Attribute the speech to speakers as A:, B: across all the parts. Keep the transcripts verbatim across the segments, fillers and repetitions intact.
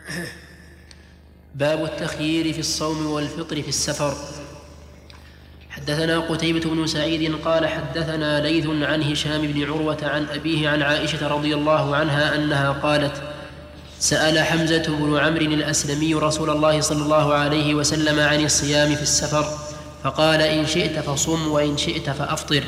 A: باب التخيير في الصوم والفطر في السفر. حدثنا قتيبة بن سعيد قال حدثنا ليث عن هشام بن عروة عن أبيه عن عائشة رضي الله عنها أنها قالت: سأل حمزة بن عمرو الأسلمي رسول الله صلى الله عليه وسلم عن الصيام في السفر فقال: إن شئت فصم وإن شئت فأفطر.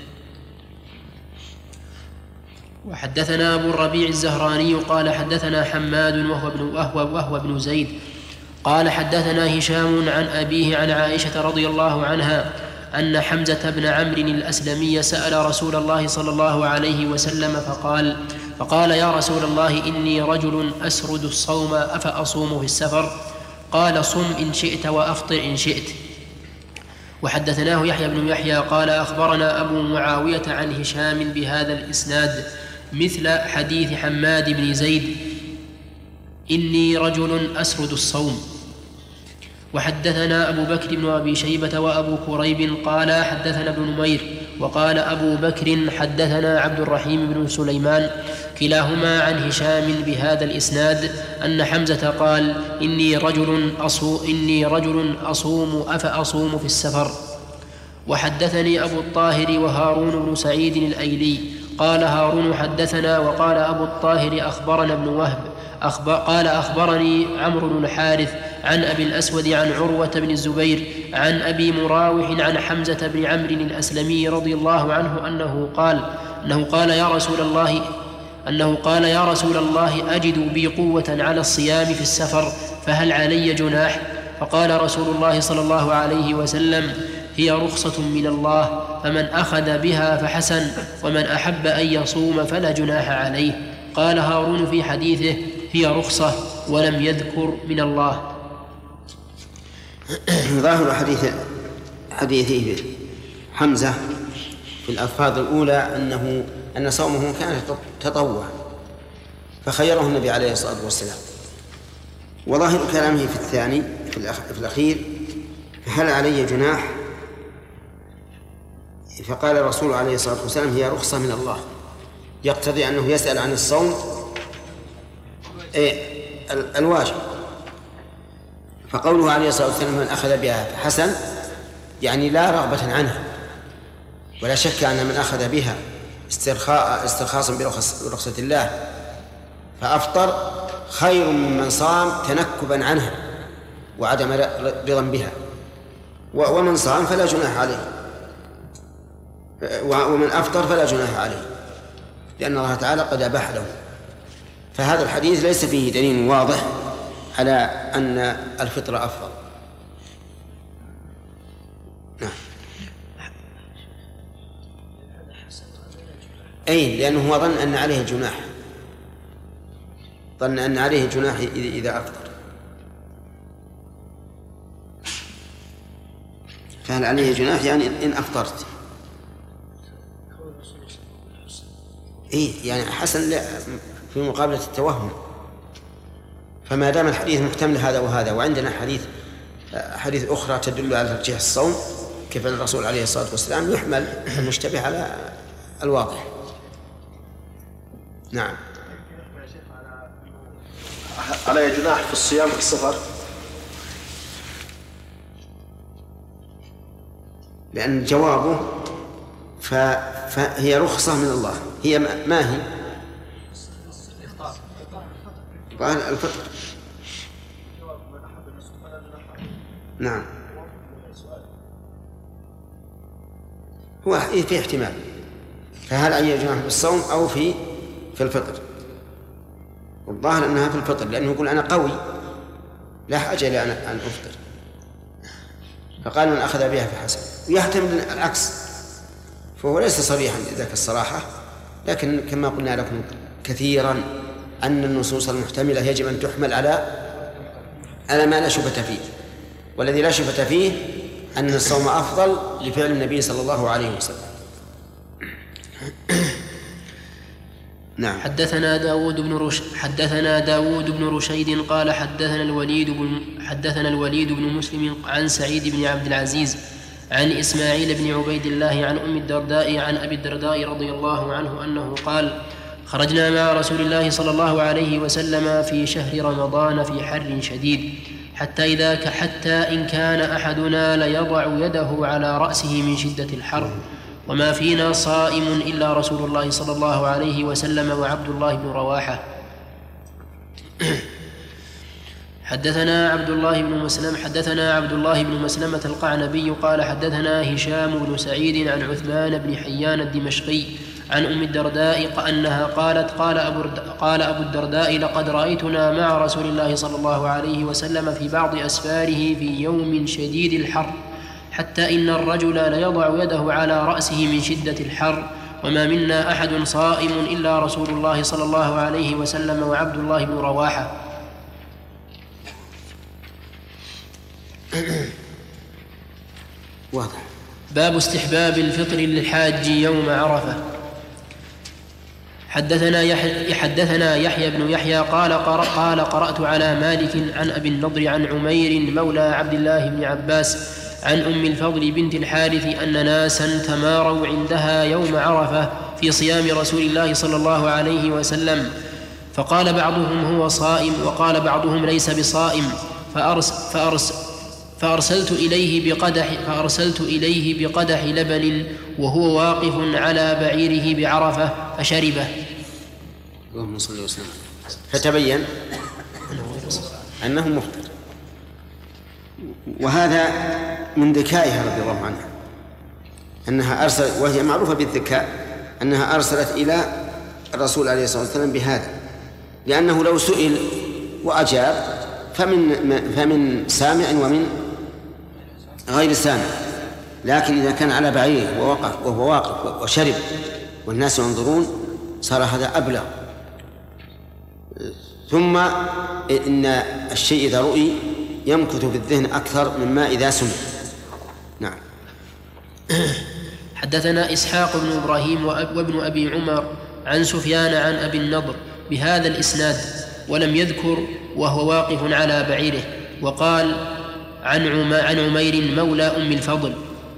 A: وحدثنا أبو الربيع الزهراني قال حدثنا حماد وهو ابن, وهو وهو ابن زيد قال حدثنا هشام عن أبيه عن عائشة رضي الله عنها أن حمزة بن عمرو الأسلمي سأل رسول الله صلى الله عليه وسلم فقال فقال يا رسول الله إني رجل أسرد الصوم أفأصوم في السفر؟ قال: صم إن شئت وأفطر إن شئت. وحدثناه يحيى بن يحيى قال أخبرنا أبو معاوية عن هشام بهذا الإسناد مثل حديث حماد بن زيد إني رجل أسرد الصوم. وحدثنا أبو بكر بن أبي شيبة وأبو كريب قال حدثنا ابن نمير وقال أبو بكر حدثنا عبد الرحيم بن سليمان كلاهما عن هشام بهذا الإسناد أن حمزة قال: إني رجل أصوم, إني رجل أصوم أفأصوم في السفر. وحدثني أبو الطاهر وهارون بن سعيد الأيلي قال هارون حدثنا وقال أبو الطاهر أخبرنا ابن وهب أخبر قال أخبرني عمرو بن الحارث عن أبي الأسود عن عروة بن الزبير عن أبي مراوح عن حمزة بن عمرو الأسلمي رضي الله عنه أنه قال أنه قال يا رسول الله أنه قال يا رسول الله أجد بي قوة على الصيام في السفر فهل علي جناح؟ فقال رسول الله صلى الله عليه وسلم: هي رخصة من الله فمن أخذ بها فحسن ومن أحب أن يصوم فلا جناح عليه. قال هارون في حديثه: هي رخصة ولم يذكر من الله.
B: ظاهر حديث حديثه حمزة في الألفاظ الأولى أنه أن صومه كان تطوعا فخيره النبي عليه الصلاة والسلام. وظاهر كلامه في الثاني في الأخير: هل علي جناح؟ فقال الرسول عليه الصلاة والسلام: هي رخصة من الله، يقتضي أنه يسأل عن الصوم إيه الواجب. فقوله عليه الصلاة والسلام: من أخذ بها حسن، يعني لا رغبة عنها، ولا شك أن من أخذ بها استرخاء استرخاصا برخصة الله فأفطر خير ممن صام تنكبا عنها وعدم رضا بها. ومن صام فلا جناح عليه، ومن أفطر فلا جناح عليه، لأن الله تعالى قد أباح له. فهذا الحديث ليس فيه دليل واضح على أن الفطر أفضل. نعم. أي لأنه ظن أن عليه جناح، ظن أن عليه جناح إذا أفطر. فهل عليه جناح يعني إن أفطرت؟ إيه يعني حسن في مقابلة التوهم. فما دام الحديث محتمل هذا وهذا، وعندنا حديث حديث أخرى تدل على ترجيح الصوم كيف أن الرسول عليه الصلاة والسلام يحمل المشتبه على الواضح. نعم.
C: على جناح في الصيام في السفر؟
B: لأن جوابه فهي رخصة من الله. هي ما هي؟ قال الفطر. نعم. هو في احتمال، فهل علي جناح في الصوم أو في في الفطر؟ والظاهر أنها في الفطر، لأنه يقول أنا قوي لا حاجة إلى أن أفطر، فقال من أخذ بها فحسن. ويحتمل العكس، فهو ليس صريحا ذاك الصراحة، لكن كما قلنا لكم كثيرا أن النصوص المحتملة يجب أن تحمل على على ما لا شبهة فيه، والذي لا شبهة فيه أن الصوم أفضل لفعل النبي صلى الله عليه وسلم. نعم.
A: حدثنا داود بن رش حدثنا داود بن رشيد قال حدثنا الوليد بن حدثنا الوليد بن مسلم عن سعيد بن عبد العزيز عن إسماعيل بن عبيد الله عن أم الدرداء عن أبي الدرداء رضي الله عنه أنه قال: خرجنا مع رسول الله صلى الله عليه وسلم في شهر رمضان في حر شديد حتى إذا حتى إن كان أحدنا ليضع يده على رأسه من شدة الحر، وما فينا صائم إلا رسول الله صلى الله عليه وسلم وعبد الله بن رواحة. حدثنا عبد الله بن مسلم حدثنا عبد الله بن مسلمة القعنبي قال حدثنا هشام بن سعيد عن عثمان بن حيان الدمشقي عن أم الدرداء أنها قالت قال أبو, قال أبو الدرداء لقد رأيتنا مع رسول الله صلى الله عليه وسلم في بعض أسفاره في يوم شديد الحر حتى إن الرجل ليضع يده على رأسه من شدة الحر، وما منا أحد صائم إلا رسول الله صلى الله عليه وسلم وعبد الله بن رواحة.
B: واضح.
A: باب استحباب الفطر للحاج يوم عرفة. حدثنا يحيى, حدثنا يحيى بن يحيى قال, قال قرأت على مالك عن أبي النضر عن عمير مولى عبد الله بن عباس عن أم الفضل بنت الحارث أن ناسا تماروا عندها يوم عرفة في صيام رسول الله صلى الله عليه وسلم، فقال بعضهم هو صائم وقال بعضهم ليس بصائم، فأرس فأرس فأرسلت إليه بقدح فأرسلت إليه بقدح لبن وهو واقف على بعيره بعرفة فشربه.
B: اللهم صل وسلم. فتبين أنه مفطر، وهذا من ذكائها رضي الله عنها أنها أرسلت، وهي معروفة بالذكاء، أنها أرسلت إلى الرسول عليه الصلاة والسلام بهذا، لأنه لو سئل وأجاب فمن فمن سامع ومن غير سامع، لكن إذا كان على بعيره ووقف وهو واقف وشرب والناس ينظرون صار هذا أبلغ. ثم إن الشيء إذا رؤي يمكث في الذهن أكثر مما إذا سمع. نعم.
A: حدثنا إسحاق بن إبراهيم وابن أبي عمر عن سفيان عن أبي النضر بهذا الإسناد ولم يذكر وهو واقف على بعيره، وقال عن عمير مولى أم الفضل.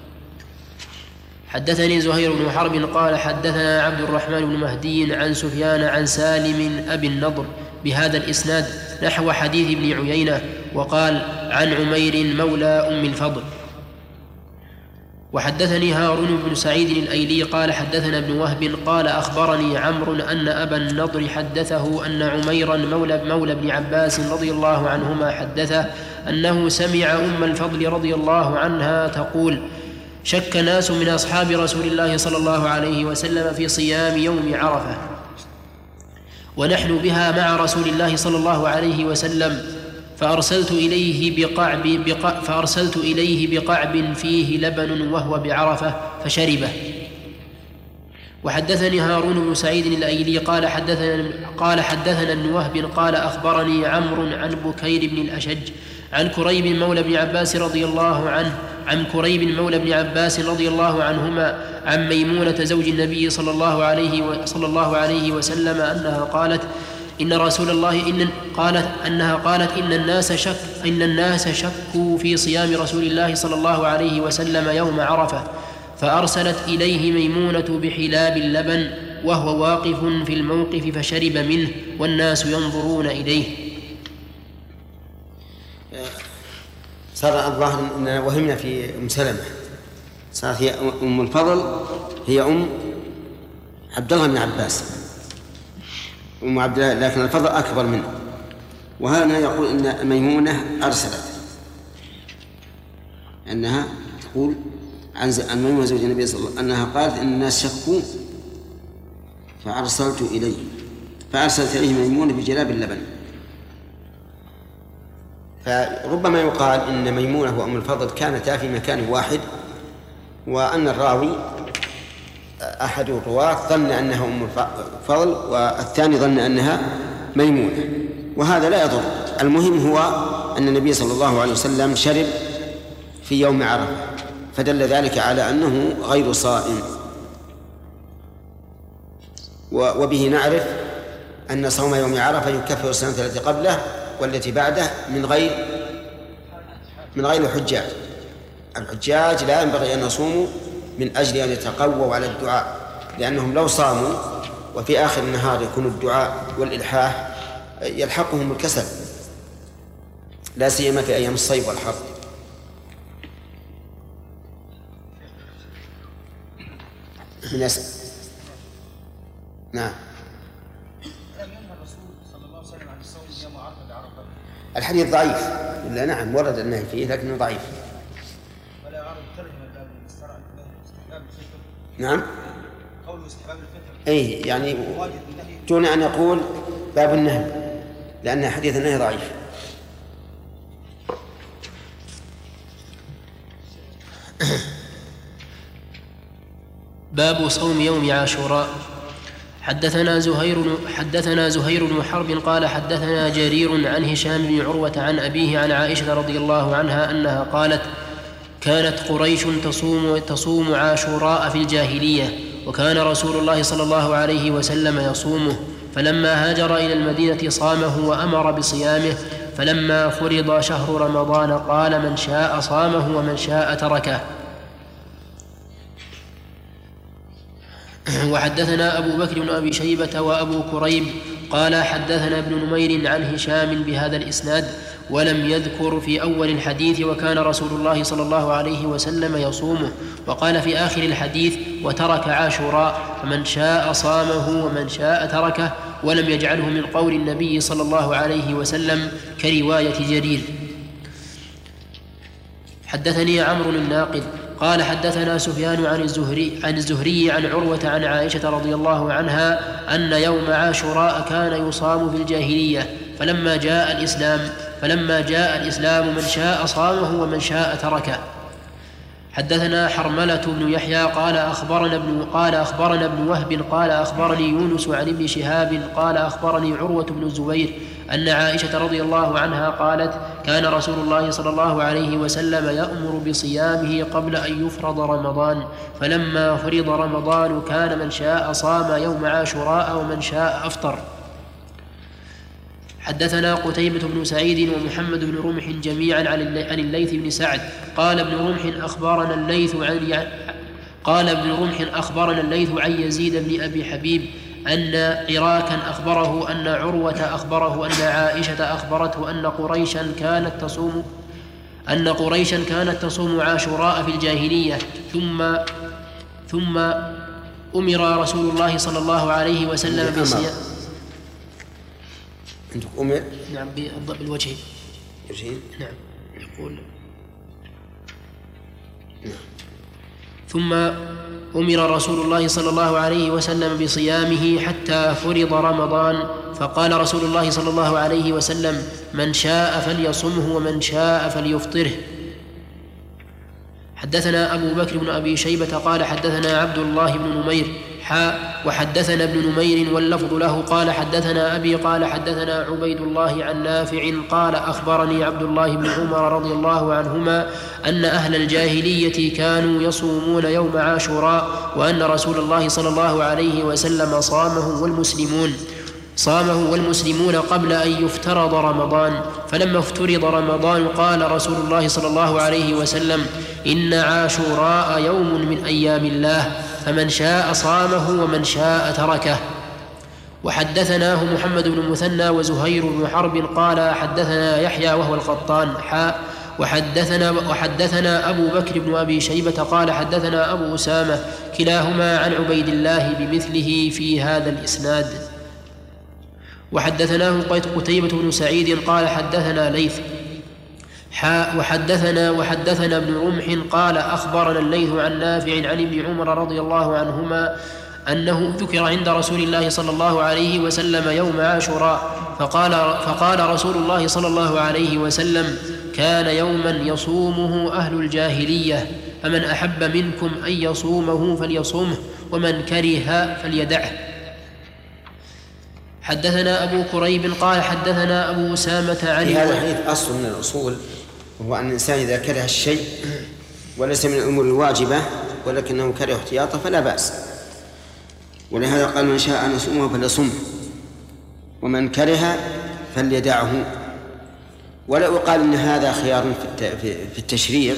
A: حدثني زهير بن حرب قال حدثنا عبد الرحمن بن مهدي عن سفيان عن سالم أبي النضر بهذا الإسناد نحو حديث ابن عيينة، وقال عن عمير مولى أم الفضل. وحدثني هارون بن سعيد الأيلي قال حدثنا ابن وهب قال أخبرني عمرو أن أبا النضر حدثه أن عميرا مولى, مولى ابن عباس رضي الله عنهما حدثه أنه سمع أم الفضل رضي الله عنها تقول شك ناس من أصحاب رسول الله صلى الله عليه وسلم في صيام يوم عرفة ونحن بها مع رسول الله صلى الله عليه وسلم، فأرسلت إليه بقعب, بقع فأرسلت إليه بقعب فيه لبن وهو بعرفة فشربه. وحدثني هارون بن سعيد الأيلي قال حدثنا, قال حدثنا ابن وهب قال أخبرني عمرو عن بكير بن الأشج عن كريب مولى ابن عباس رضي الله عنه عن كريب مولى ابن عباس رضي الله عنهما عن ميمونة زوج النبي صلى الله عليه صلى الله عليه وسلم أنها قالت إن رسول الله إن قالت أنها قالت إن الناس شك إن الناس شكوا في صيام رسول الله صلى الله عليه وسلم يوم عرفة، فأرسلت إليه ميمونة بحلاب اللبن وهو واقف في الموقف فشرب منه والناس ينظرون إليه.
B: صار الظاهر أننا وهمنا في أم سلمة، صارت هي أم الفضل هي أم عبد الله بن عباس أم عبد الله، لكن الفضل أكبر منه. وهنا يقول إن ميمونة أرسلت أنها تقول عن ميمونة زوج النبي صلى الله عليه وسلم أنها قالت إن الناس شكوا فأرسلت إليه فأرسلت إليه ميمونة بجلاب اللبن. فربما يقال إن ميمونة وأم الفضل كانتا في مكان واحد، وأن الراوي أحد الرواة ظن أنها أم الفضل والثاني ظن أنها ميمونة، وهذا لا يضر. المهم هو أن النبي صلى الله عليه وسلم شرب في يوم عرفة، فدل ذلك على أنه غير صائم. وبه نعرف أن صوم يوم عرفة يكفر السنة التي قبله والتي بعده من غير من غير الحجاج. الحجاج لا ينبغي أن يصوموا من أجل أن يتقووا على الدعاء، لأنهم لو صاموا وفي آخر النهار يكون الدعاء والإلحاح يلحقهم الكسل، لا سيما في أيام الصيف والحر. من أسفل. نعم. الحديث ضعيف، لا نعم ورد النهي فيه لكنه ضعيف. نعم. أي يعني دون أن يقول باب النهي، لأن حديث النهي ضعيف.
A: باب صوم يوم عاشوراء. حدثنا زهير حدثنا زهير بن حرب قال حدثنا جرير عن هشام بن عروة عن أبيه عن عائشة رضي الله عنها أنها قالت: كانت قريش تصوم تصوم عاشوراء في الجاهلية، وكان رسول الله صلى الله عليه وسلم يصومه، فلما هاجر إلى المدينة صامه وأمر بصيامه، فلما فرض شهر رمضان قال: من شاء صامه ومن شاء تركه. وحدثنا أبو بكر بن أبي شيبة وأبو كريب قال حدثنا ابن نمير عن هشام بهذا الإسناد، ولم يذكر في أول الحديث وكان رسول الله صلى الله عليه وسلم يصومه، وقال في آخر الحديث: وترك عاشوراء، فمن شاء صامه ومن شاء تركه، ولم يجعله من قول النبي صلى الله عليه وسلم كرواية جرير. حدثني عمرو الناقد قال حدثنا سفيان عن الزهري عن الزهري عن عروة عن عائشة رضي الله عنها أن يوم عاشوراء كان يصام في الجاهلية، فلما جاء الإسلام فلما جاء الإسلام من شاء صامه ومن شاء تركه. حدثنا حرملة بن يحيى قال أخبرنا ابن قال أخبرنا ابن وهب قال أخبرني يونس عن ابن شهاب قال أخبرني عروة بن الزبير أن عائشة رضي الله عنها قالت: كان رسول الله صلى الله عليه وسلم يأمر بصيامه قبل أن يفرض رمضان، فلما فرض رمضان كان من شاء صام يوم عاشوراء ومن شاء أفطر. حدثنا قتيبة بن سعيد ومحمد بن رمح جميعا عن الليث بن سعد قال ابن رمح أخبرنا الليث عن قال ابن رمح أخبرنا الليث عن يزيد بن أبي حبيب أن عراكا أخبره أن عروة أخبره أن عائشة أخبرته أن قريشا كانت تصوم أن قريشا كانت تصوم عاشوراء في الجاهلية، ثم ثم أمر رسول الله صلى الله عليه وسلم بصيام.
B: عندك أمر؟
A: نعم بالوجهين.
B: وجهين؟
A: نعم. يقول: ثم أمر رسول الله صلى الله عليه وسلم بصيامه حتى فرض رمضان، فقال رسول الله صلى الله عليه وسلم: من شاء فليصمه ومن شاء فليفطره. حدثنا أبو بكر بن أبي شيبة قال حدثنا عبد الله بن نمير حاء وحدثنا ابن نمير واللفظ له قال حدثنا أبي قال حدثنا عبيد الله عن نافع قال أخبرني عبد الله بن عمر رضي الله عنهما أن أهل الجاهلية كانوا يصومون يوم عاشوراء، وأن رسول الله صلى الله عليه وسلم صامه والمسلمون صامه والمسلمون قبل أن يفترض رمضان، فلما افترض رمضان قال رسول الله صلى الله عليه وسلم: إن عاشوراء يوم من أيام الله، فمن شاء صامه ومن شاء تركه. وحدثناه محمد بن المثنى وزهير بن حرب قال حدثنا يحيى وهو القطان حاء وحدثنا, وحدثنا أبو بكر بن أبي شيبة قال حدثنا أبو أسامة كلاهما عن عبيد الله بمثله في هذا الإسناد. وحدثناه قتيبة بن سعيد قال حدثنا ليث حاء وحدثنا وحدثنا ابن رمح قال أخبرنا الليث عن نافع عن ابن عمر رضي الله عنهما أنه ذكر عند رسول الله صلى الله عليه وسلم يوم عاشوراء، فقال, فقال رسول الله صلى الله عليه وسلم: كان يوما يصومه أهل الجاهلية، فمن أحب منكم أن يصومه فليصومه، ومن كره فليدعه. حدثنا أبو كريب قال حدثنا أبو أسامة عن
B: في هذا الحديث أصل من الأصول، وهو أن الإنسان إذا كره الشيء وليس من الأمور الواجبة ولكنه كره احتياطه فلا بأس، ولهذا قال: من شاء أن يصومه فليصمه ومن كره فليدعه. ولا يقال إن هذا خيار في التشريع،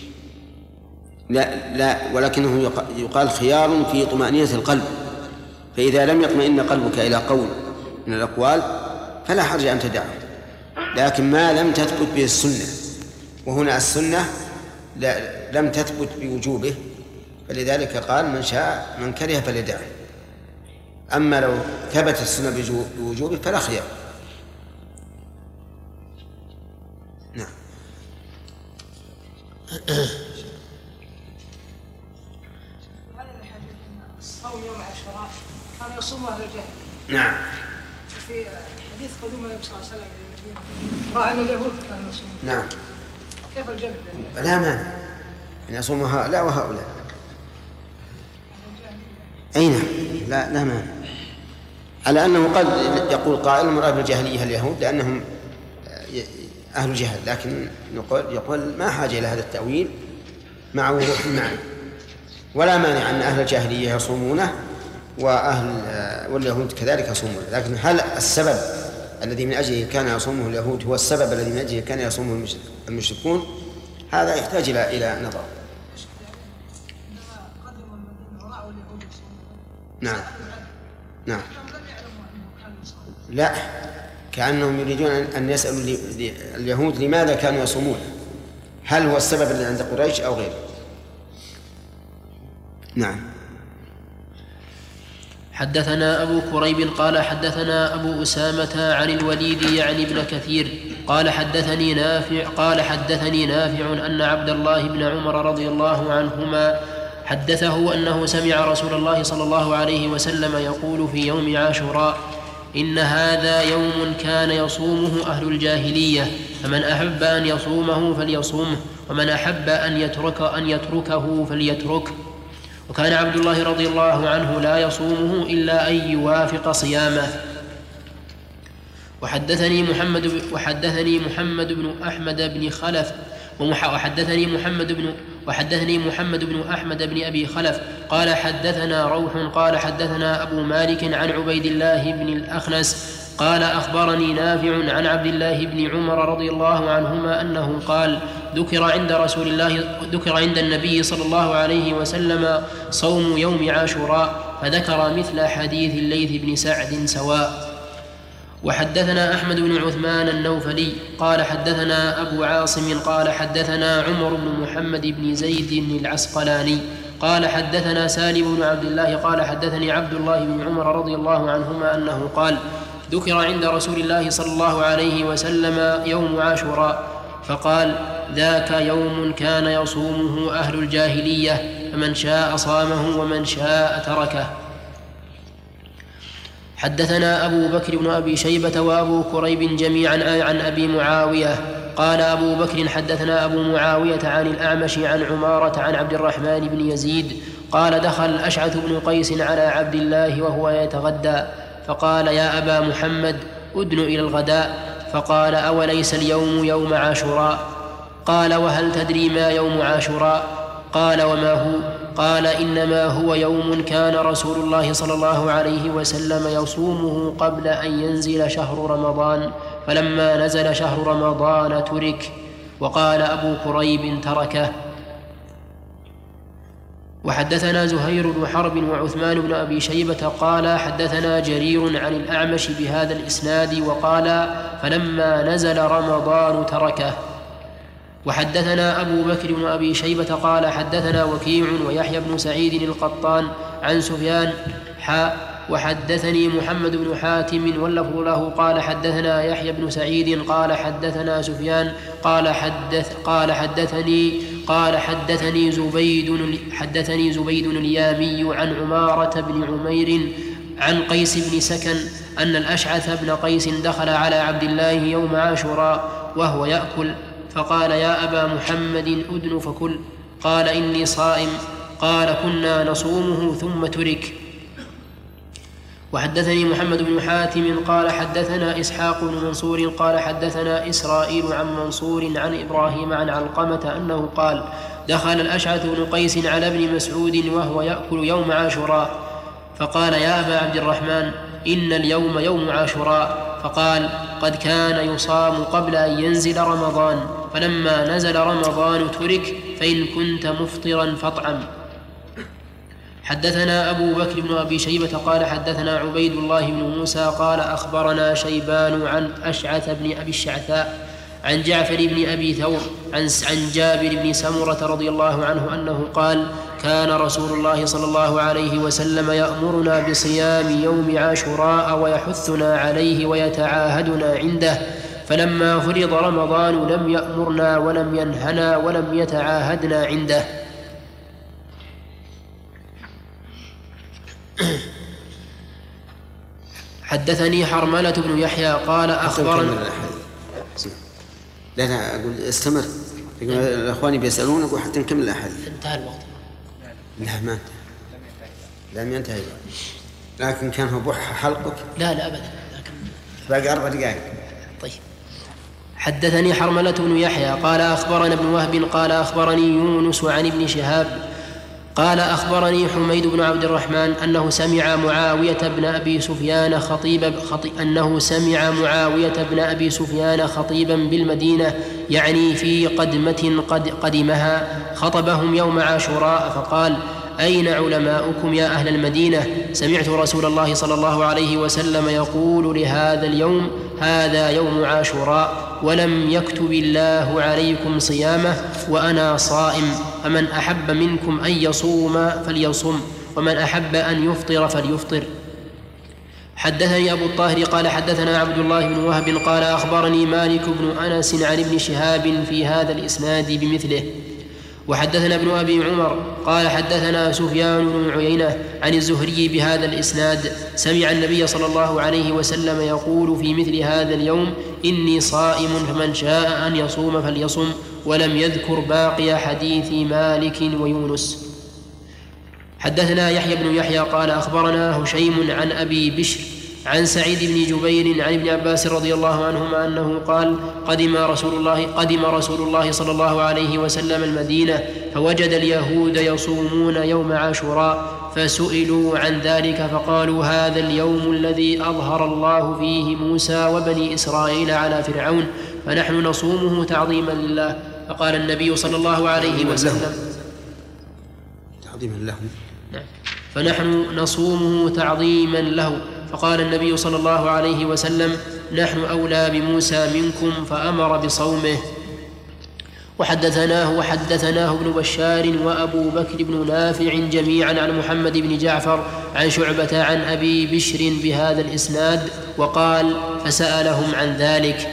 B: لا, لا ولكنه يقال خيار في طمأنينة القلب، فإذا لم يطمئن قلبك إلى قول من الأقوال فلا حرج أن تدعه، لكن ما لم تثبت به السنة، وهنا السنة لم تثبت بوجوبه، فلذلك قال من شاء من كره فليدعه. أما لو ثبت السنة بوجوبه فلا خيار. نعم.
D: صوم يوم عاشوراء كان يصوم أهل الجاهلية.
B: نعم.
D: في حديث قدوم النبي صلى الله عليه وسلم رأى أن اليهود كانوا يصومون.
B: نعم.
D: كيف الجمع؟
B: لا مانع أن يصوم هؤلاء وهؤلاء. أي نعم، لا لا مانع، على أنه قد يقول قائل المراد بالجاهلية اليهود لأنهم أهل جهل، لكن نقول يقول ما حاجة إلى هذا التأويل مع وضوح المعنى. ولا مانع أن أهل الجاهلية يصومونه وأهل واليهود كذلك يصومونه، لكن هل السبب الذي من أجله كان يصومه اليهود هو السبب الذي من أجله كان يصومه المشركون؟ هذا يحتاج إلى إلى نظر. نعم نعم. لا، كأنهم يريدون أن يسألوا اليهود لماذا كانوا يصومون، هل هو السبب الذي عند قريش أو غيره. نعم.
A: حدثنا أبو كريب قال حدثنا أبو أسامة عن الوليد يعني ابن كثير قال حدثني نافع قال حدثني نافع أن عبد الله بن عمر رضي الله عنهما حدثه أنه سمع رسول الله صلى الله عليه وسلم يقول في يوم عاشوراء: إن هذا يوم كان يصومه أهل الجاهلية، فمن أحب أن يصومه فليصومه، ومن أحب أن يترك أن يتركه فليتركه. وكان عبد الله رضي الله عنه لا يصومه إلا أن يوافق صيامه. وحدثني محمد وحدثني محمد بن أحمد بن خلف وحدثني محمد بن وحدثني محمد بن أحمد بن أبي خلف قال حدثنا روح قال حدثنا أبو مالك عن عبيد الله بن الأخنس قال أخبرني نافع عن عبد الله بن عمر رضي الله عنهما أنه قال: ذكر عند رسول الله ذكر عند النبي صلى الله عليه وسلم صوم يوم عاشوراء، فذكر مثل حديث الليث بن سعد سواء. وحدثنا أحمد بن عثمان النوفلي قال حدثنا أبو عاصم قال حدثنا عمر بن محمد بن زيد العسقلاني قال حدثنا سالم بن عبد الله قال حدثني عبد الله بن عمر رضي الله عنهما أنه قال: ذكر عند رسول الله صلى الله عليه وسلم يوم عاشوراء، فقال: ذاك يوم كان يصومه أهل الجاهلية، فمن شاء صامه ومن شاء تركه. حدثنا أبو بكر بن أبي شيبة وأبو كريب جميعا عن أبي معاوية قال أبو بكر حدثنا أبو معاوية عن الأعمش عن عمارة عن عبد الرحمن بن يزيد قال: دخل الأشعث بن قيس على عبد الله وهو يتغدى، فقال: يا أبا محمد أدن إلى الغداء. فقال: أوليس اليوم يوم عاشوراء؟ قال: وهل تدري ما يوم عاشوراء؟ قال: وما هو؟ قال: إنما هو يوم كان رسول الله صلى الله عليه وسلم يصومه قبل أن ينزل شهر رمضان، فلما نزل شهر رمضان ترك. وقال أبو كريب: تركه. وحدثنا زهير بن حرب وعثمان بن أبي شيبة قال حدثنا جرير عن الأعمش بهذا الإسناد وقال: فلما نزل رمضان تركه. وحدثنا أبو بكر بن أبي شيبة قال حدثنا وكيع ويحيى بن سعيد القطان عن سفيان حاء. وحدثني محمد بن حاتم واللفظ له قال حدثنا يحيى بن سعيد قال حدثنا سفيان قال حدث قال حدثني قال حدثني زبيد حدثني زبيد اليامي عن عمارة بن عمير عن قيس بن سكن أن الأشعث بن قيس دخل على عبد الله يوم عاشوراء وهو يأكل، فقال: يا أبا محمد أدن فكل. قال: إني صائم. قال: كنا نصومه ثم ترك. وحدثني محمد بن حاتم قال حدثنا إسحاق بن منصور قال حدثنا إسرائيل عن منصور عن إبراهيم عن علقمة أنه قال: دخل الأشعث بن قيس على ابن مسعود وهو يأكل يوم عاشوراء، فقال: يا أبا عبد الرحمن إن اليوم يوم عاشوراء. فقال: قد كان يصام قبل أن ينزل رمضان، فلما نزل رمضان ترك، فإن كنت مفطرا فاطعم. حدثنا أبو بكر بن أبي شيبة قال حدثنا عبيد الله بن موسى قال أخبرنا شيبان عن أشعث بن أبي الشعثاء عن جعفر بن أبي ثور عن عن جابر بن سمرة رضي الله عنه أنه قال كان رسول الله صلى الله عليه وسلم يأمرنا بصيام يوم عاشوراء ويحثنا عليه ويتعاهدنا عنده، فلما فرض رمضان لم يأمرنا ولم ينهنا ولم يتعاهدنا عنده. حدثني حرملة بن يحيى قال أخبرنا.
B: لا لا أقول استمر، الأخواني بيسألون أقول حتى نكمل الأحاديث.
A: انتهى الوقت.
B: لا ما انتهى، لم ينتهي، لكن كان هو بوح حلقك.
A: لا لا أبدا، لكن
B: باقي أربع دقائق.
A: طيب. حدثني حرملة بن يحيى قال أخبرنا ابن وهب قال أخبرني يونس عن ابن شهاب قال أخبرني حميد بن عبد الرحمن أنه سمع معاوية بن أبي سفيان خطيب خطي أنه سمع معاوية بن أبي سفيان خطيبا بالمدينة يعني في قدمة قد قدمها خطبهم يوم عاشوراء فقال: أين علماؤكم يا أهل المدينة؟ سمعت رسول الله صلى الله عليه وسلم يقول لهذا اليوم: هذا يوم عاشوراء، ولم يكتب الله عليكم صيامه وأنا صائم، فمن أحب منكم أن يصوم فليصم، ومن أحب أن يفطر فليفطر. حدثني أبو الطاهر قال حدثنا عبد الله بن وهب قال أخبرني مالك بن أنس عن ابن شهاب في هذا الإسناد بمثله. وحدثنا ابن أبي عمر قال حدثنا سفيان بن عيينة عن الزهري بهذا الإسناد: سمع النبي صلى الله عليه وسلم يقول في مثل هذا اليوم: إني صائم فمن شاء أن يصوم فليصم، ولم يذكر باقي حديث مالك ويونس. حدثنا يحيى بن يحيى قال أخبرنا هشيم عن أبي بشر عن سعيد بن جبير عن ابن عباس رضي الله عنهما أنه قال: قدم رسول الله قدم رسول الله صلى الله عليه وسلم المدينة فوجد اليهود يصومون يوم عاشوراء، فسئلوا عن ذلك فقالوا: هذا اليوم الذي أظهر الله فيه موسى وبني إسرائيل على فرعون، فنحن نصومه تعظيما لله. فقال النبي صلى الله عليه وسلم:
B: تعظيما له.
A: نعم. فنحن نصومه تعظيما له. فقال النبي صلى الله عليه وسلم: نحن أولى بموسى منكم، فأمر بصومه. وحدثناه وحدثناه ابن بشار وأبو بكر بن نافع جميعا عن محمد بن جعفر عن شعبة عن أبي بشر بهذا الإسناد، وقال: فسألهم عن ذلك.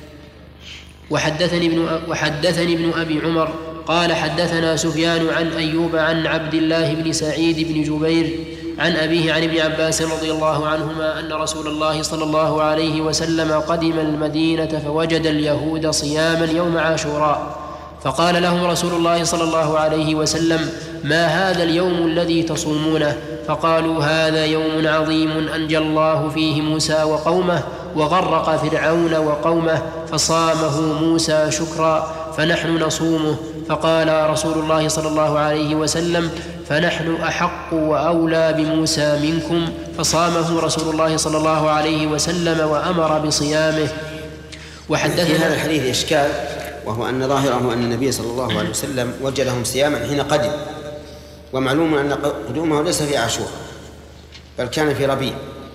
A: وحدثني ابن, وحدثني ابن أبي عمر قال حدثنا سفيان عن أيوب عن عبد الله بن سعيد بن جبير عن أبيه عن ابن عباس رضي الله عنهما أن رسول الله صلى الله عليه وسلم قدم المدينة فوجد اليهود صياما يوم عاشوراء، فقال لهم رسول الله صلى الله عليه وسلم: ما هذا اليوم الذي تصومونه؟ فقالوا: هذا يوم عظيم أنجى الله فيه موسى وقومه وغرق فرعون وقومه، فصامه موسى شكرا، فنحن نصومه. فقال رسول الله صلى الله عليه وسلم: فنحن أحق وأولى بموسى منكم، فصامه رسول الله صلى الله عليه وسلم وأمر بصيامه. وحدثنا
B: في هذا الحديث إشكال، وهو أن ظاهره أن النبي صلى الله عليه وسلم وجدهم صياما حين قدم، ومعلوم أن قدومه ليس في عاشور بل كان في ربيع،